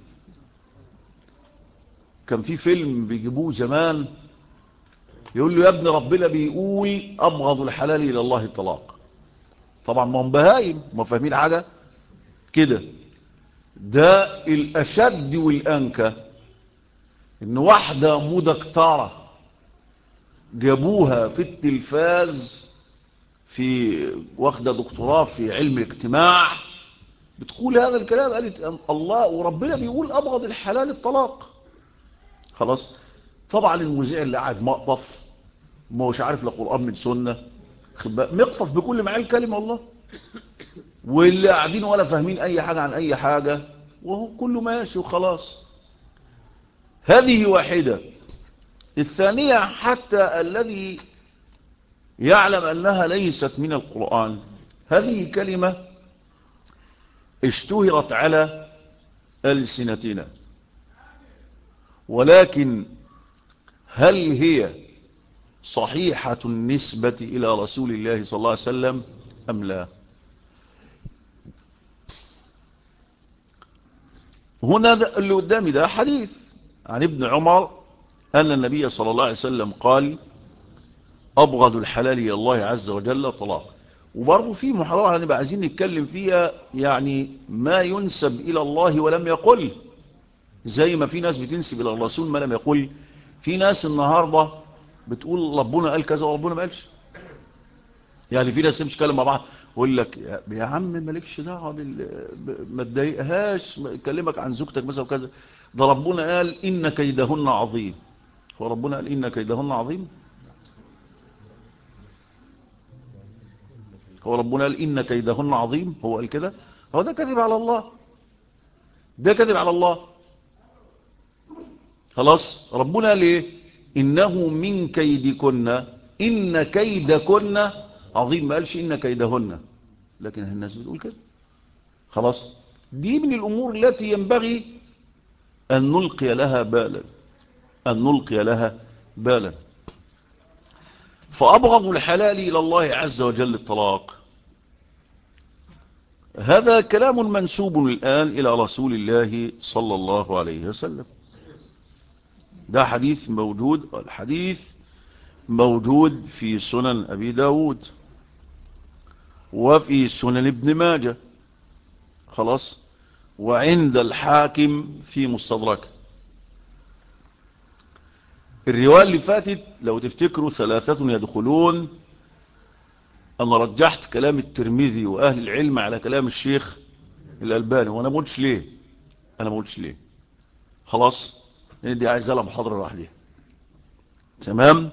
Speaker 1: كان في فيلم بيجيبوه زمان يقول له يا ابن ربنا بيقول أبغض الحلال إلى الله الطلاق. طبعا ما هم بهايم، ما فاهمين حاجة كده. ده الأشد والأنكى إن واحدة مدكتارة جابوها في التلفاز، في واخدة دكتوراه في علم الاجتماع، بتقول هذا الكلام. قالت الله وربنا بيقول أبغض الحلال الطلاق. خلاص. طبعا المذيع اللي قاعد مقطف، ما هوش عارف لا قرآن من سنة، مقطف بكل معاني الكلمة والله. واللي قاعدين ولا فاهمين أي حاجة عن أي حاجة، وهو كله ماشي وخلاص. هذه واحدة. الثانية حتى الذي يعلم أنها ليست من القرآن، هذه كلمة اشتهرت على ألسنتنا، ولكن هل هي صحيحة النسبة إلى رسول الله صلى الله عليه وسلم أم لا؟ هنا اللي قدامي ده حديث عن ابن عمر أن النبي صلى الله عليه وسلم قال أبغض الحلال إلى الله عز وجل طلاق. وبرضه في محاضرة هنبقى عايزين نتكلم فيها يعني ما ينسب إلى الله ولم يقل، زي ما في ناس بتنسب إلى الرسول ما لم يقل. في ناس النهاردة بتقول ربنا قال كذا وربنا ما قالش. يعني في ناس مش كلام مع بعض يقول لك يا عم مالكش دعوه ما تضايقهاش، كلمك عن زوجتك مثلا وكذا، ده ربنا قال ان كيدهن عظيم. هو ربنا قال ان كيدهن عظيم؟ هو ربنا قال ان كيدهن عظيم؟ هو قال كده؟ هو ده كذب على الله، ده كذب على الله. خلاص ربنا قال ايه؟ انه من كيدكن ان كيدكن عظيم، ما قالش ان كيدهن، لكن الناس بتقول كده. خلاص دي من الأمور التي ينبغي أن نلقي لها بالا، أن نلقي لها بالا. فأبغض الحلال إلى الله عز وجل الطلاق. هذا كلام منسوب الآن إلى رسول الله صلى الله عليه وسلم. ده حديث موجود، الحديث موجود في سنن أبي داود وفي سنن ابن ماجه. خلاص وعند الحاكم في مستدركه. الرواية اللي فاتت لو تفتكروا 3 يدخلون، أنا رجحت كلام الترمذي وأهل العلم على كلام الشيخ الألباني، وأنا ما قلتش ليه. أنا ما قلتش ليه. خلاص لأن دي عايزة لها محاضرة لوحدها. تمام.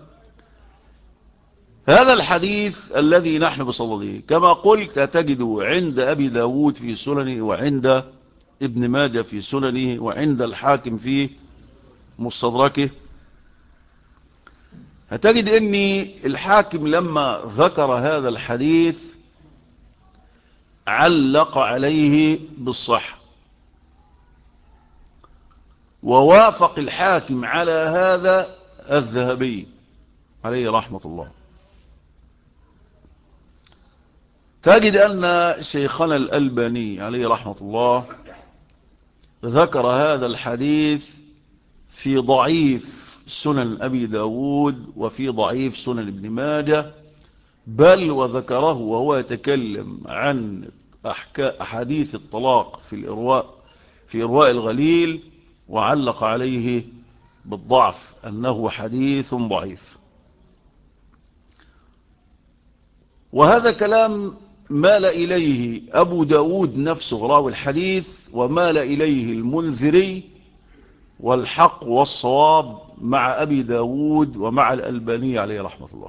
Speaker 1: هذا الحديث الذي نحن بصدده كما قلت تجده عند أبي داود في سننه وعند ابن ماجه في سننه وعند الحاكم في مستدركه. هتجد ان الحاكم لما ذكر هذا الحديث علق عليه بالصحة، ووافق الحاكم على هذا الذهبي عليه رحمة الله. تجد أن شيخنا الألباني عليه رحمة الله ذكر هذا الحديث في ضعيف سنن أبي داود وفي ضعيف سنن ابن ماجه، بل وذكره وهو يتكلم عن أحاديث الطلاق في إرواء الغليل، وعلق عليه بالضعف أنه حديث ضعيف. وهذا كلام مال إليه أبو داود نفسه راوي الحديث، ومال إليه المنذري، والحق والصواب مع أبي داود ومع الألباني عليه رحمة الله.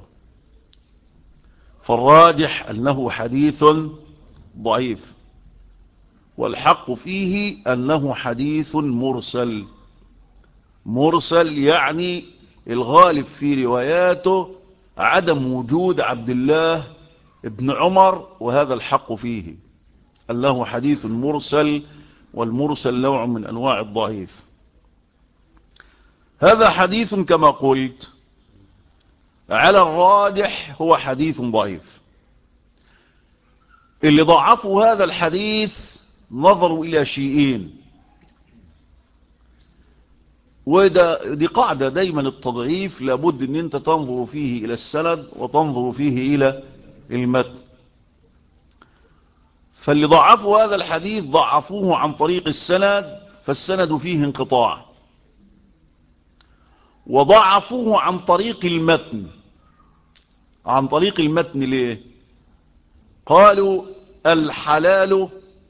Speaker 1: فالراجح أنه حديث ضعيف، والحق فيه أنه حديث مرسل. مرسل يعني الغالب في رواياته عدم وجود عبد الله ابن عمر، وهذا الحق فيه أنه حديث مرسل، والمرسل نوع من أنواع الضعيف. هذا حديث كما قلت على الراجح هو حديث ضعيف. اللي ضعفوا هذا الحديث نظروا إلى شيئين، ودي قاعدة دايما التضعيف لابد ان انت تنظر فيه الى السند وتنظر فيه الى المتن. فاللي ضعفوا هذا الحديث ضعفوه عن طريق السند، فالسند فيه انقطاع، وضعفوه عن طريق المتن. عن طريق المتن ليه؟ قالوا الحلال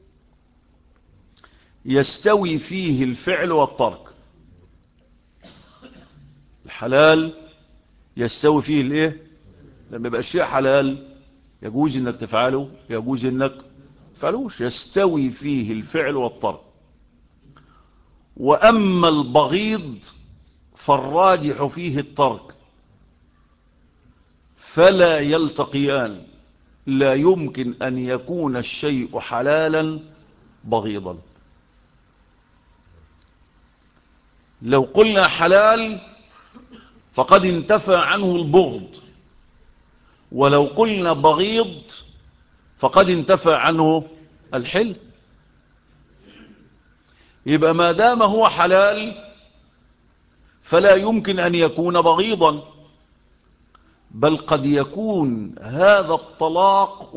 Speaker 1: يستوي فيه الفعل والترك. الحلال يستوي فيه الايه؟ لما يبقى الشيء حلال يجوز انك تفعله، يجوز انك تفعلوش، يستوي فيه الفعل والترك. واما البغيض فالراجح فيه الترك، فلا يلتقيان. لا يمكن ان يكون الشيء حلالا بغيضا. لو قلنا حلال فقد انتفى عنه البغض، ولو قلنا بغيض فقد انتفى عنه الحل. يبقى ما دام هو حلال فلا يمكن أن يكون بغيضا، بل قد يكون هذا الطلاق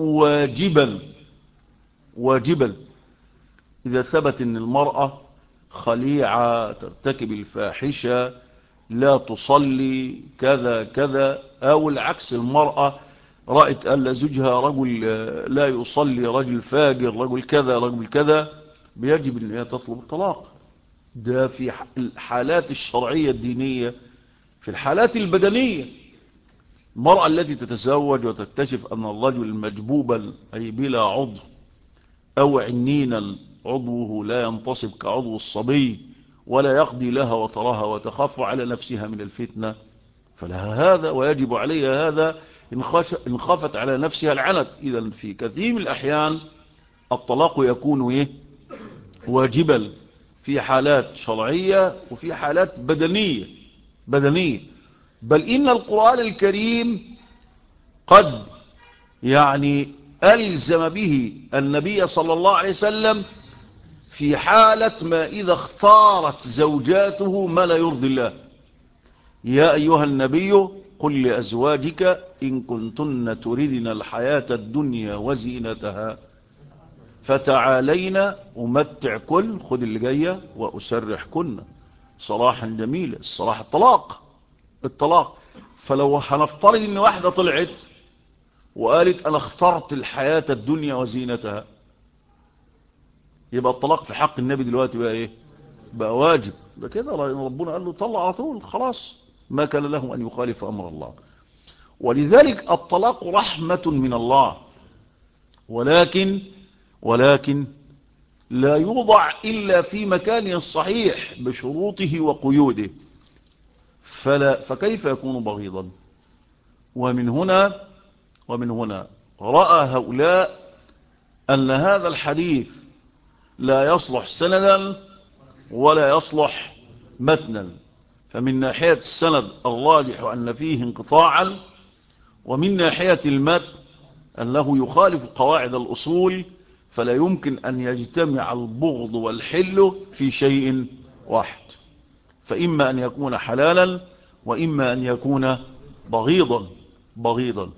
Speaker 1: واجبا إذا ثبت أن المرأة خليعة، ترتكب الفاحشة، لا تصلي كذا كذا، أو العكس، المرأة رأت أن زوجها رجل لا يصلي، رجل فاجر، رجل كذا رجل كذا، بيجب أن هي تطلب الطلاق. ده في الحالات الشرعية الدينية. في الحالات البدنية، المرأة التي تتزوج وتكتشف أن الرجل مجبوبا أي بلا عضو، أو عنينا عضوه لا ينتصب كعضو الصبي ولا يقضي لها وتراها وتخاف على نفسها من الفتنة، فلها هذا ويجب عليها هذا إن خافت على نفسها العنت. إذن في كثير من الأحيان الطلاق يكون واجبا في حالات شرعية وفي حالات بدنية. بل إن القرآن الكريم قد ألزم به النبي صلى الله عليه وسلم في حالة ما إذا اختارت زوجاته ما لا يرضي الله. يا أيها النبي قل لأزواجك إن كنتن تردن الحياة الدنيا وزينتها فتعالين أمتعكن، خذ اللي جاية، وأسرحكن صراحا جميلا. الصراحة الطلاق. فلو هنفترض ان واحدة طلعت وقالت انا اخترت الحياة الدنيا وزينتها، يبقى الطلاق في حق النبي دلوقتي بقى واجب. ده كده ربنا قال له طلع على طول، خلاص ما كان له ان يخالف امر الله. ولذلك الطلاق رحمة من الله، ولكن لا يوضع إلا في مكان صحيح بشروطه وقيوده، فكيف يكون بغيضا؟ ومن هنا رأى هؤلاء أن هذا الحديث لا يصلح سندا ولا يصلح متنا. فمن ناحية السند الراجح أن فيه انقطاعا، ومن ناحية المتن أنه يخالف قواعد الأصول، فلا يمكن أن يجتمع البغض والحل في شيء واحد، فإما أن يكون حلالا وإما أن يكون بغيضا.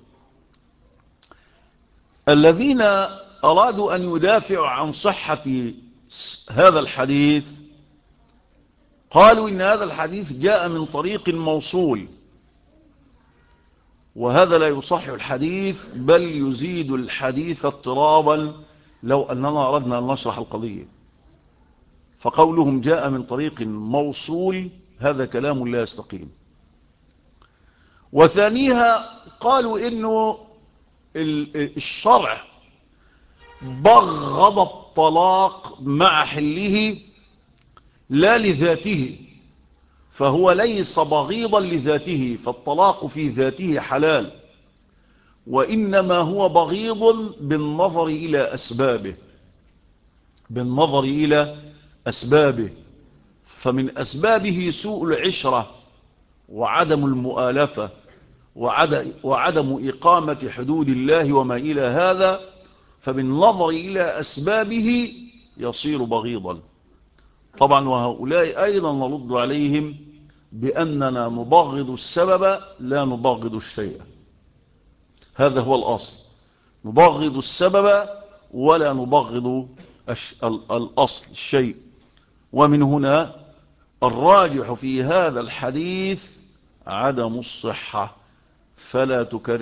Speaker 1: الذين أرادوا أن يدافعوا عن صحة هذا الحديث قالوا إن هذا الحديث جاء من طريق موصول، وهذا لا يصحح الحديث بل يزيد الحديث اضطرابا لو أننا أردنا أن نشرح القضية. فقولهم جاء من طريق موصول هذا كلام لا يستقيم. وثانيها قالوا إنه الشرع بغض الطلاق مع حله لا لذاته، فهو ليس بغيضا لذاته، فالطلاق في ذاته حلال، وإنما هو بغيض بالنظر إلى أسبابه. فمن أسبابه سوء العشرة وعدم المؤالفة وعدم إقامة حدود الله وما إلى هذا، فبالنظر إلى أسبابه يصير بغيضا. طبعا وهؤلاء أيضا نرد عليهم بأننا نبغض السبب لا نبغض الشيء. هذا هو الأصل، نبغض السبب ولا نبغض الأصل الشيء. ومن هنا الراجح في هذا الحديث عدم الصحة، فلا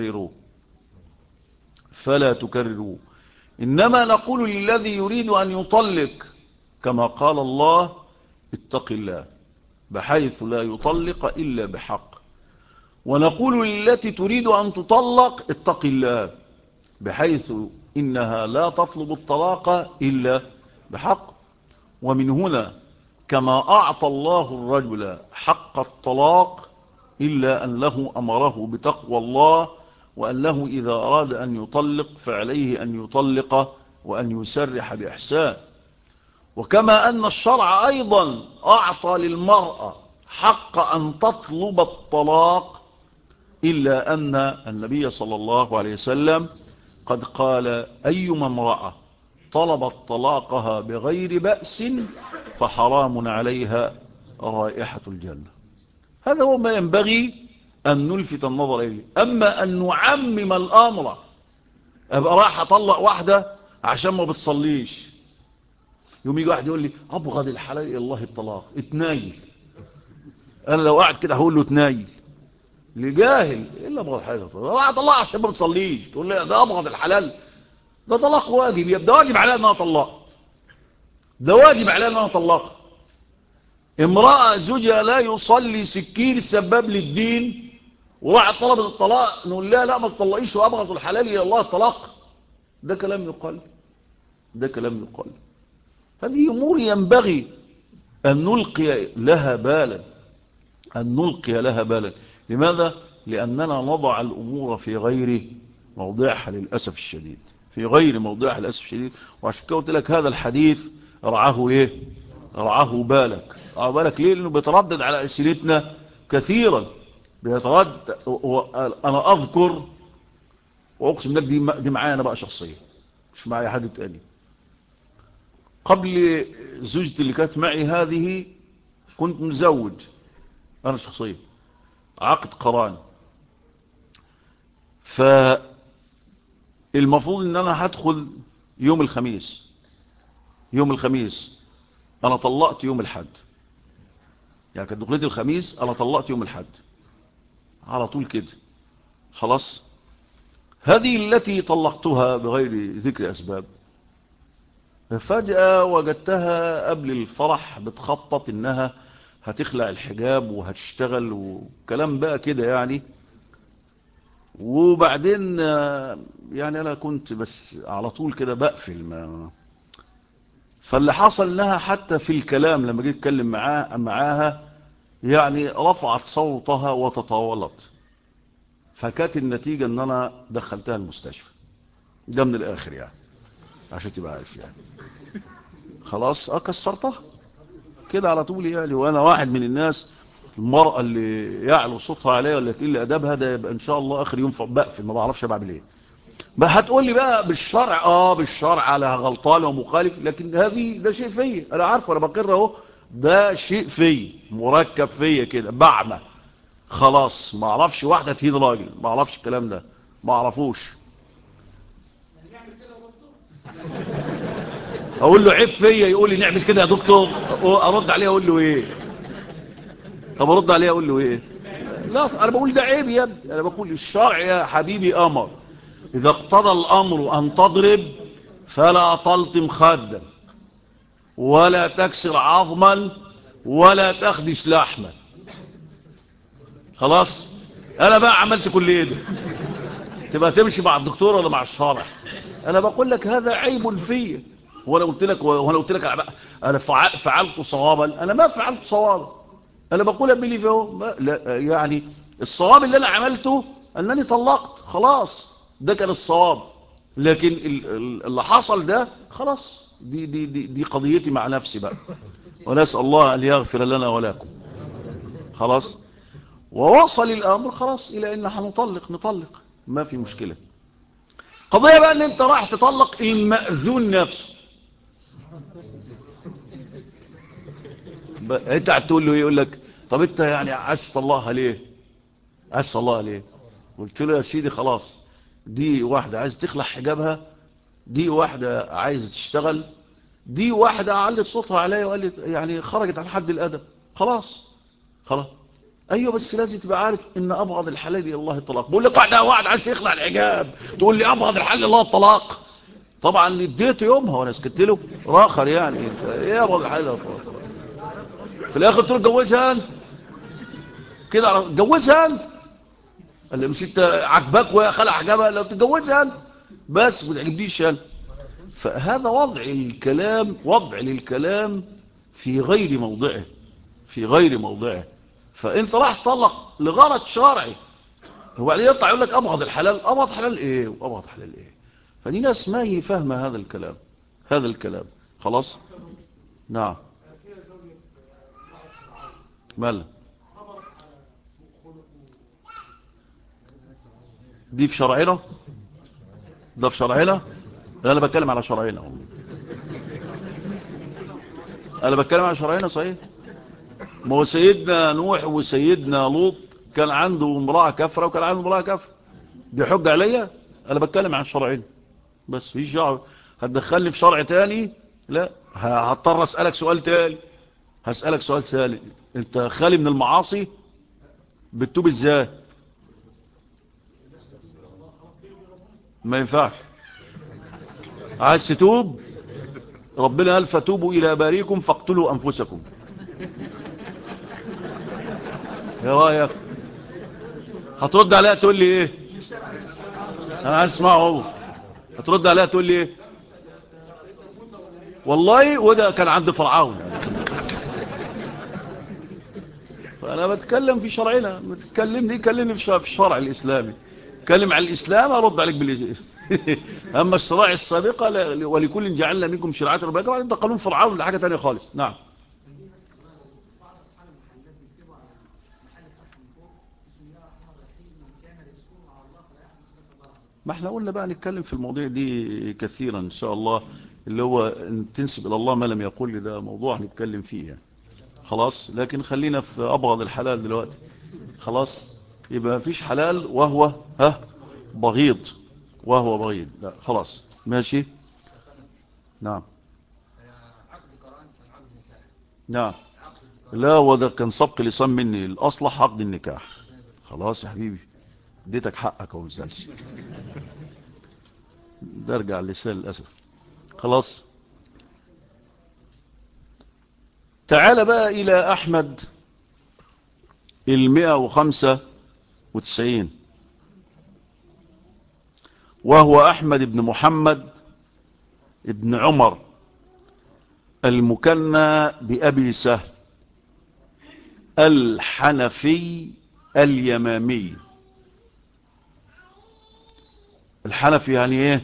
Speaker 1: تكرروا. إنما نقول للذي يريد أن يطلق كما قال الله اتق الله، بحيث لا يطلق إلا بحق. ونقول للتي تريد أن تطلق اتق الله، بحيث إنها لا تطلب الطلاق إلا بحق. ومن هنا كما أعطى الله الرجل حق الطلاق إلا أن له أمره بتقوى الله، وأن له إذا أراد أن يطلق فعليه أن يطلق وأن يسرح بإحسان. وكما أن الشرع أيضا أعطى للمرأة حق أن تطلب الطلاق، إلا أن النبي صلى الله عليه وسلم قد قال أيما امرأة طلبت طلاقها بغير بأس فحرام عليها رائحة الجنة. هذا هو ما ينبغي أن نلفت النظر إليه. أما أن نعمم الأمر، أبقى راح أطلق واحدة عشان ما بتصليش، يوم يجي واحد يقول لي أبغض الحلال إلى الله الطلاق، اتنايل. أنا لو قاعد كده هقول له اتنايل لجاهل. إيه اللي أبغض الحلال؟ راح أطلقها عشان ما بتصليش، تقول لي ده أبغض الحلال؟ ده طلاق واجب، ده واجب عليها أنها طلق، ده واجب عليها أنها طلق. امرأة زوجها لا يصلي سكين السباب للدين وراح طلبت الطلاق، نقول لها لا ما تطلقيش وأبغض الحلال إلى الله الطلاق؟ ده كلام يقال، ده كلام يقال. هذه أمور ينبغي أن نلقي لها بالا، أن نلقي لها بالا. لماذا؟ لأننا نضع الأمور في غير موضعها للأسف الشديد، في غير موضعها للأسف الشديد. وعشان كده قلت لك هذا الحديث رعاه إيه؟ رعاه بالك. رعاه بالك ليه؟ لأنه بيتردد على أسئلتنا كثيرا، بيتردد. أنا أذكر وأقسم لك دي معايا أنا بقى شخصيا، مش معايا حد تاني. قبل زوجتي اللي كانت معي هذه كنت مزوج أنا شخصيا، عقد قران. فالمفروض ان انا هدخل يوم الخميس، يوم الخميس انا طلقت يوم الحد، يعني كانت دخلتي الخميس انا طلقت يوم الحد على طول كده خلاص. هذه التي طلقتها بغير ذكر اسباب، فجأة وجدتها قبل الفرح بتخطط انها هتخلع الحجاب وهتشتغل وكلام بقى كده يعني. وبعدين يعني انا كنت بس على طول كده بقفل ما. فاللي حصل انها حتى في الكلام لما جيت اتكلم معاها يعني رفعت صوتها وتطاولت، فكانت النتيجة ان انا دخلتها المستشفى. ده من الاخر يعني عشان تبقى عارف يعني. خلاص كسرتها كده على طول يعني. وانا واحد من الناس المرأة اللي يعلو صوتها عليها ولا تقل ادبها ده يبقى ان شاء الله اخر يوم بقفل، ما بعرفش بعمل ايه. بقى هتقول لي بقى بالشرع، بالشرع على غلطان ومخالف، لكن ده شيء فيا انا عارفه، انا بقر اهو، ده شيء فيا مركب فيا كده بعمى. خلاص ما اعرفش واحده تهين راجل، ما اعرفش الكلام ده، ما اعرفوش. اقول له عيب فيا، يقول لي نعمل كده يا دكتور، ارد عليه اقول له ايه؟ طب ارد عليه اقول له ايه؟ لا انا بقول ده عيب يا ابني، انا بقول الشرع يا حبيبي امر، اذا اقتضى الامر ان تضرب فلا تلطم خدا ولا تكسر عظما ولا تخدش لحما. خلاص انا بقى عملت كل ايه ده؟ تبقى تمشي مع الدكتور ولا مع الشارع؟ انا بقول لك هذا عيب فيا. وانا قلت لك انا فعلت صوابا؟ انا ما فعلت صوابا، انا بقول بلي فيه لا يعني. الصواب اللي انا عملته انني طلقت خلاص، ده كان الصواب. لكن اللي حصل ده خلاص، دي قضيتي مع نفسي بقى، ونسأل الله أن يغفر لنا ولكم. خلاص ووصل الأمر خلاص إلى إن نطلق ما في مشكلة. قضية بقى أن أنت راح تطلق المأذون نفسه، أنت هتقول له إيه؟ يقول لك طب أنت يعني عايز تطلقها ليه؟ عايز تطلقها ليه؟ قلت له يا سيدي خلاص، دي واحدة عايز تخلع حجابها، دي واحدة عايزة تشتغل، دي واحدة علت صوتها عليا وقالت يعني خرجت عن حد الأدب. خلاص ايوه بس لازم تبقى عارف ان ابغض الحلال الى الله الطلاق. بقول لك واحد عايز يخلع الحجاب تقول لي ابغض الحلال الى الله الطلاق؟ طبعا اديته يومها وانا سكت له راخر يعني ايه ابغض الحلال الى الله الطلاق؟ في الاخر تقول جوزها انت كده، جوزها انت اللي مش انت عجبك ويا خلع حجابها، لو تتجوزها انت بس ما تعجبنيش انا. فهذا وضع للكلام في غير موضعه، في غير موضعه. فانت راح تطلق لغرض شرعي وبعدين يطلع يقول لك ابغض الحلال. ابغض حلال ايه وابغض حلال ايه؟ فدي ناس ما هي فاهمه هذا الكلام. خلاص نعم. مالا دي في شرعنا؟ ده في شرعنا؟ انا بتكلم على شرعنا، انا بتكلم على شرعنا صحيح. ما هو سيدنا نوح وسيدنا لوط كان عنده امرأة كافرة وكان عنده امرأة كافرة، دي حجة عليا؟ انا بتكلم عن شرعنا بس، فيش دعوه. هتدخلني في شرع تاني؟ لا، هضطر اسالك سؤال تاني. هسالك سؤال تاني، انت خالي من المعاصي؟ بتتوب ازاي؟ ما ينفعش. عايز تتوب؟ ربنا قال فتوبوا الى باريكم فاقتلوا انفسكم. ايه رايك؟ هترد عليها تقول لي ايه؟ انا عايز اسمعه هو. هترد عليها تقول لي ايه؟ والله وده كان عند فرعون يعني. فانا بتكلم في شرعنا، بتكلمني كلمني في الشرع الاسلامي، اتكلم عن الاسلام ارد عليك بالاسلام. اما الشرائع السابقه ولكل جعلنا منكم شرعه ربنا، ده قانون فرعون، ده حاجه ثانيه خالص. نعم. ما احنا قلنا بقى نتكلم في المواضيع دي كثيرا ان شاء الله، اللي هو ان تنسب الى الله ما لم يقل لي، ده موضوع نتكلم فيه يعني. خلاص، لكن خلينا في ابغض الحلال دلوقتي. خلاص، يبقى مفيش حلال وهو بغيض، وهو بغيض. لا خلاص ماشي. نعم. نعم. لا، وده كان سبق لسان مني، الاصلح عقد النكاح. خلاص يا حبيبي، اديتك حقك اهو، مزالش ده ارجع اللسان للاسف. خلاص، تعال بقى الى احمد 195، وهو احمد بن محمد ابن عمر المكنى بأبي سهل الحنفي اليمامي. الحنفي يعني ايه؟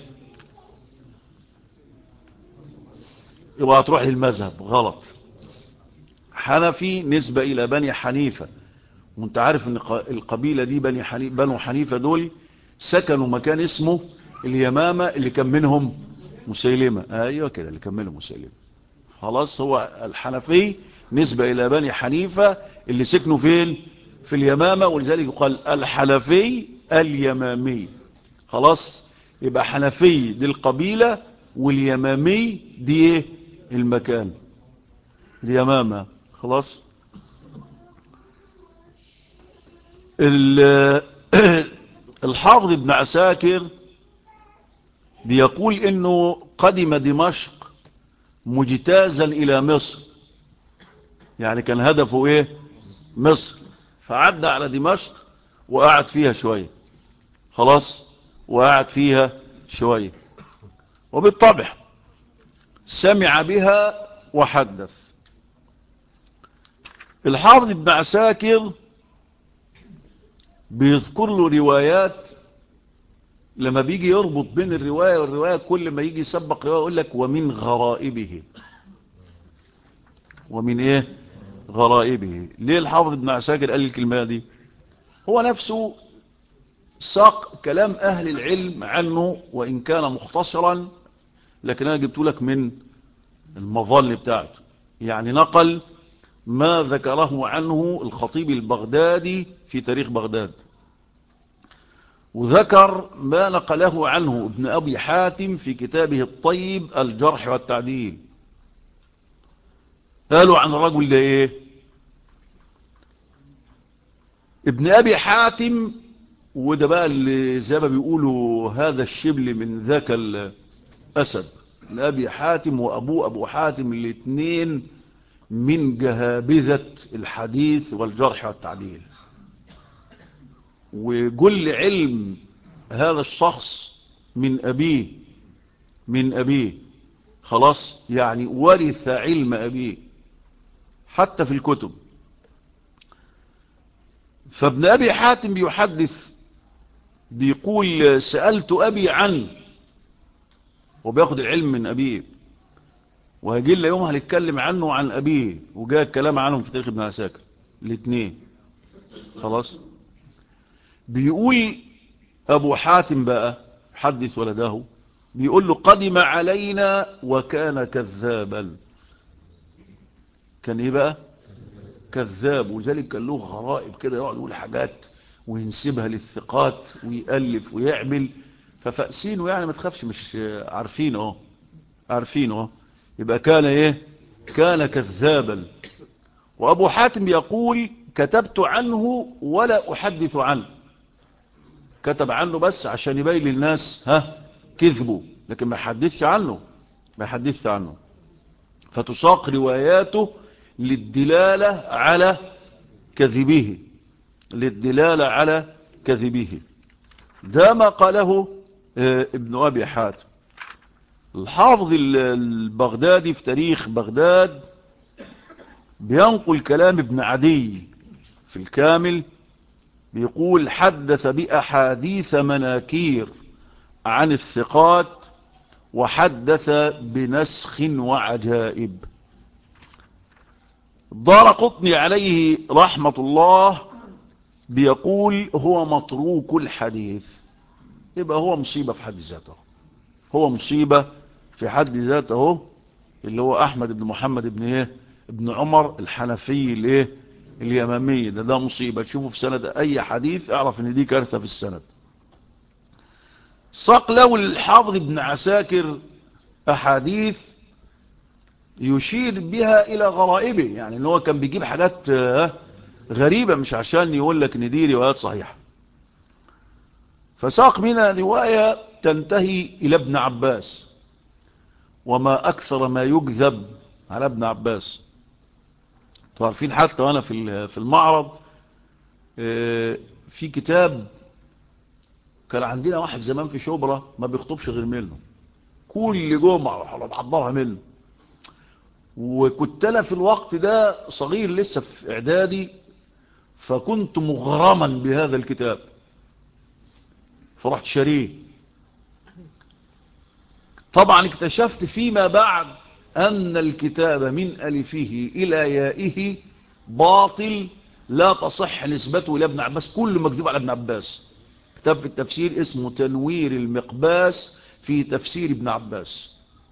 Speaker 1: يبقى هتروح للمذهب غلط. حنفي نسبة الى بني حنيفة، وانت عارف ان القبيلة دي بنو حنيفة دول سكنوا مكان اسمه اليمامة، اللي كان منهم مسيلمة. ايوه كده، اللي كان منهم مسيلمة. خلاص، هو الحنفي نسبة الى بني حنيفة اللي سكنوا فين؟ في اليمامة، ولذلك يقال الحنفي اليمامي. خلاص، يبقى حنفي دي القبيلة، واليمامي دي ايه؟ المكان، اليمامة. خلاص. الحافظ ابن عساكر بيقول انه قدم دمشق مجتازا الى مصر، يعني كان هدفه ايه؟ مصر. فعدى على دمشق وقعد فيها شوية. خلاص، وقعد فيها شوية، وبالطبع سمع بها وحدث. الحافظ ابن عساكر بيذكر له روايات، لما بيجي يربط بين الرواية والرواية كل ما يجي يسبق رواية يقول لك ومن غرائبه. ومن ايه؟ غرائبه. ليه الحافظ ابن عساكر قال الكلمة دي؟ هو نفسه ساق كلام اهل العلم عنه وان كان مختصرا، لكن انا جبت لك من المظل بتاعته، يعني نقل ما ذكره عنه الخطيب البغدادي في تاريخ بغداد، وذكر ما نقله عنه ابن أبي حاتم في كتابه الطيب الجرح والتعديل. قالوا عن الرجل ده ايه؟ ابن أبي حاتم، وده بقى اللي زي ما بيقولوا هذا الشبل من ذاك الأسد. ابن أبي حاتم وأبوه أبو حاتم الاثنين من جهابذة الحديث والجرح والتعديل، وجل علم هذا الشخص من أبيه، من أبيه. خلاص، يعني ورث علم أبيه حتى في الكتب. فابن أبي حاتم بيحدث، بيقول سألت أبي عنه، وبياخد العلم من أبيه، وهيجي لنا يوم هنتكلم عنه وعن أبيه، وجاء الكلام عنهم في تاريخ ابن عساكر الاثنين. خلاص، بيقول أبو حاتم بقى حدث ولده بيقول له قدم علينا وكان كذابا. كان ايه بقى؟ كذاب. وذلك كان له غرائب كده، يقعد يقول حاجات وينسبها للثقات ويألف ويعمل، ففأسينه يعني ما تخافش، مش عارفينه عارفينه. يبقى كان ايه؟ كان كذابا. وأبو حاتم يقول كتبت عنه ولا أحدث عنه، كتب عنه بس عشان يبين للناس كذبه، لكن ما يحدثش عنه، ما يحدثش عنه. فتساق رواياته للدلالة على كذبه، للدلالة على كذبه. ده ما قاله ابن أبي حاتم. الحافظ البغدادي في تاريخ بغداد بينقل كلام ابن عدي في الكامل، بيقول حدث بأحاديث مناكير عن الثقات وحدث بنسخ وعجائب. الدارقطني عليه رحمة الله بيقول هو متروك الحديث. يبقى هو مصيبة في حد ذاته، هو مصيبة في حد ذاته، اللي هو أحمد بن محمد ابن عمر الحنفي اليمامي. ده مصيبة. تشوفوا في سند أي حديث اعرف ان دي كارثة في السند. ساق له الحافظ ابن عساكر أحاديث يشير بها إلى غرائبه، يعني ان هو كان بيجيب حاجات غريبة مش عشان يقول لك ان دي روايات صحيحة. فساق منها رواية تنتهي إلى ابن عباس، وما أكثر ما يكذب على ابن عباس. تعرفين حتى وأنا في المعرض في كتاب كان عندنا واحد زمان في شبرا ما بيخطبش غير منه، كل جمعة بحضرها منه. وكنت أنا في الوقت ده صغير لسه في إعدادي، فكنت مغرما بهذا الكتاب فرحت شاريه. طبعا اكتشفت فيما بعد أن الكتاب من ألفه إلى يائه باطل، لا تصح نسبته إلى ابن عباس، كل مكذوب على ابن عباس. كتاب في التفسير اسمه تنوير المقباس في تفسير ابن عباس.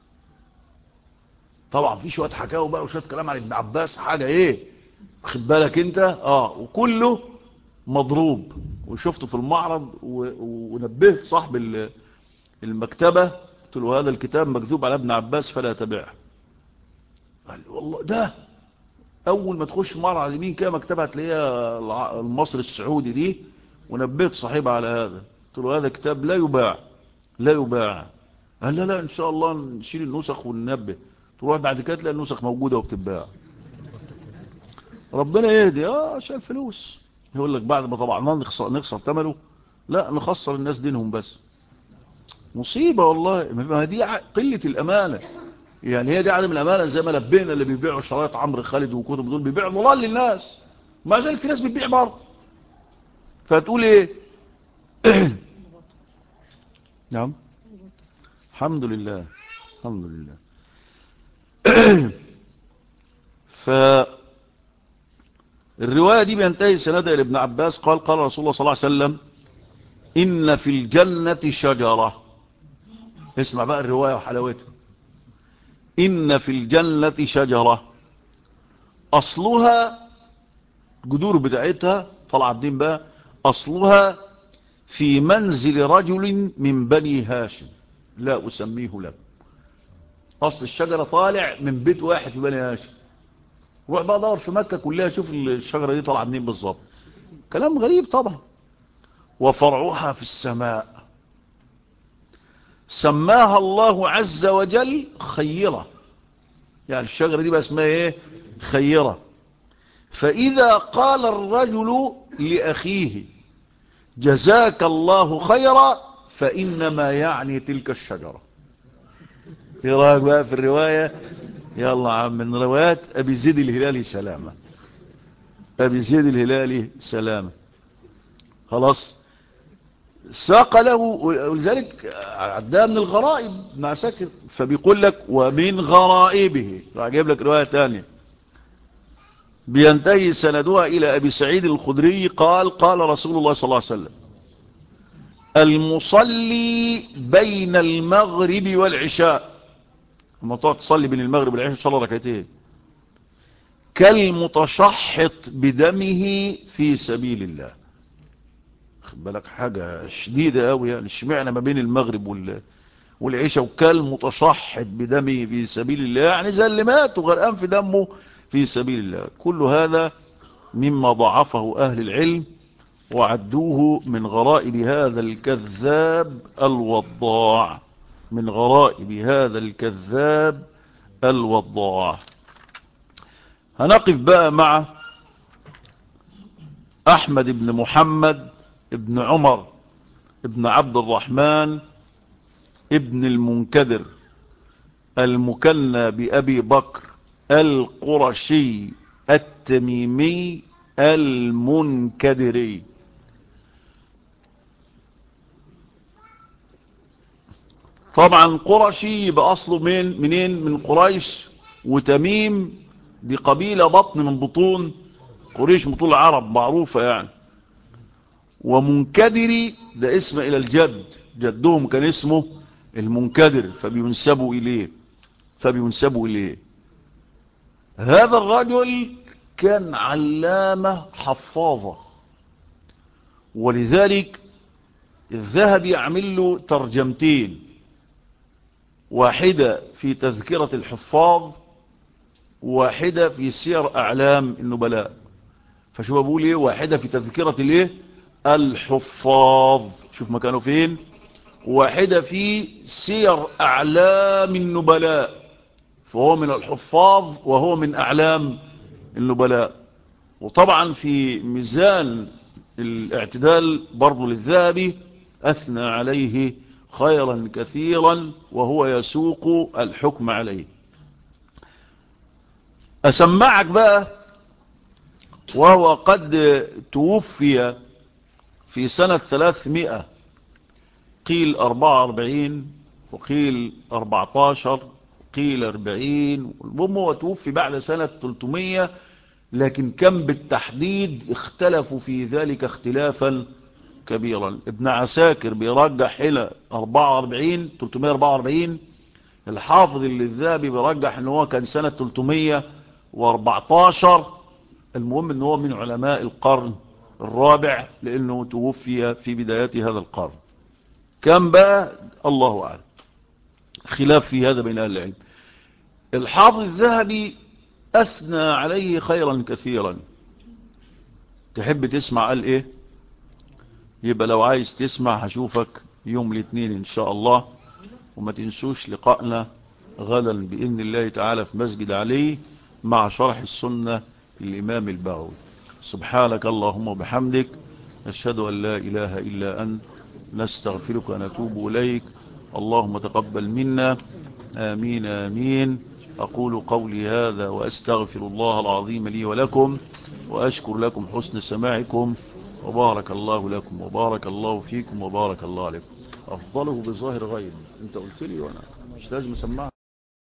Speaker 1: طبعا في شوية حكاوي بقى وشوية كلام عن ابن عباس، حاجة ايه خد بالك انت وكله مضروب. وشفته في المعرض ونبهت صاحب المكتبة، قلت له هذا الكتاب مكذوب على ابن عباس فلا تبعه. قال والله ده اول ما تخش المعرض على اليمين كده مكتبة هتلاقيها المصري السعودي دي، ونبهت صاحبها على هذا. قلت له هذا كتاب لا يباع، لا يباع. قال لا ان شاء الله نشيل النسخ وننبه. تروح بعد كده تلاقي النسخ موجودة وبتتباع. ربنا يهدي. عشان فلوس. يقول لك بعد ما طبعا نخسر ثمنه، لا نخسر الناس دينهم بس. مصيبة والله. ما دي قلة الأمانة، يعني هي دي عدم الأمانة. زي ما لبينا اللي بيبيعوا شرايط عمرو خالد وكتب دول بيبيعوا ضلال للناس، مع ذلك في ناس بتبيع برضه. فتقول ايه؟ نعم الحمد لله، الحمد لله. فالرواية دي بينتهي سندها إلى ابن عباس قال قال رسول الله صلى الله عليه وسلم إن في الجنة شجرة. اسمع بقى الرواية وحلاوتها. إن في الجنة شجرة أصلها، جذور بتاعتها طلع الدين بقى، أصلها في منزل رجل من بني هاشم لا أسميه لك. أصل الشجرة طالع من بيت واحد في بني هاشم. روح بقى دور في مكة كلها شوف الشجرة دي طالعة منين بالظبط. كلام غريب طبعا. وفرعها في السماء. سماها الله عز وجل خيرة، يعني الشجرة دي بقى اسمها ايه؟ خيرة. فإذا قال الرجل لأخيه جزاك الله خيرا فإنما يعني تلك الشجرة. ايه رأيك بقى في الرواية؟ يلا عم من روايات أبي زيد الهلالي سلامة. أبي زيد الهلالي سلامة. خلاص ساق له. ولذلك عدها من الغرائب ابن عساكر، فبيقول لك ومن غرائبه راجب لك رواية تانية بينتهي سندها إلى أبي سعيد الخدري قال قال رسول الله صلى الله عليه وسلم المصلي بين المغرب والعشاء، لما تقعد تصلي بين المغرب والعشاء صلى ركعتين، كالمتشحط بدمه في سبيل الله. خد بالك حاجة شديدة قوي يعني، اشمعنى ما بين المغرب والعشاء وكالمتشحط بدمه في سبيل الله، يعني زي اللي مات وغرقان في دمه في سبيل الله. كل هذا مما ضعفه أهل العلم وعدوه من غرائب هذا الكذاب الوضاع، من غرائب هذا الكذاب الوضاع. هنقف بقى مع أحمد بن محمد ابن عمر ابن عبد الرحمن ابن المنكدر المكنى بأبي بكر القرشي التميمي المنكدري. طبعا قرشي يبقى أصله منين؟ من قريش، وتميم دي قبيلة بطن من بطون قريش، بطون العرب معروفة يعني. ومنكدري ده اسم إلى الجد، جدهم كان اسمه المنكدر فبينسبوا إليه. هذا الرجل كان علامة حفاظة، ولذلك الذهبي يعمل له ترجمتين، واحدة في تذكرة الحفاظ واحدة في سير أعلام النبلاء. فشوف بقول ايه، واحدة في تذكرة الايه الحفاظ، شوف مكانه فين، واحدة في سير أعلام النبلاء، فهو من الحفاظ وهو من أعلام النبلاء. وطبعا في ميزان الاعتدال برضو للذهبي أثنى عليه خيرا كثيرا وهو يسوق الحكم عليه. أسمعك بقى، وهو قد توفي في سنة 300، قيل 44 وقيل 14 قيل 40، المهم هو توفي بعد سنة 300، لكن كم بالتحديد اختلفوا في ذلك اختلافا كبيرا. ابن عساكر بيرجح هنا 44 344، الحافظ اللي الذهبي بيرجح ان هو كان سنة 314. المهم ان هو من علماء القرن الرابع، لانه توفي في بدايات هذا القرن. كم بقى الله اعلم، خلاف في هذا بين اهل العلم. الحافظ الذهبي اثنى عليه خيرا كثيرا. تحب تسمع قال ايه؟ يبقى لو عايز تسمع هشوفك يوم الاثنين ان شاء الله، وما تنسوش لقائنا غدا بإذن الله تعالى في مسجد علي مع شرح السنة للإمام البغوي. سبحانك اللهم وبحمدك، نشهد أن لا إله إلا أنت، نستغفرك ونتوب إليك. اللهم تقبل منا، آمين آمين. أقول قولي هذا وأستغفر الله العظيم لي ولكم، وأشكر لكم حسن سماعكم، وبارك الله لكم وبارك الله فيكم وبارك الله عليكم. أفضله بظاهر غيب، أنت قلت لي وأنا مش لازم أسمعك.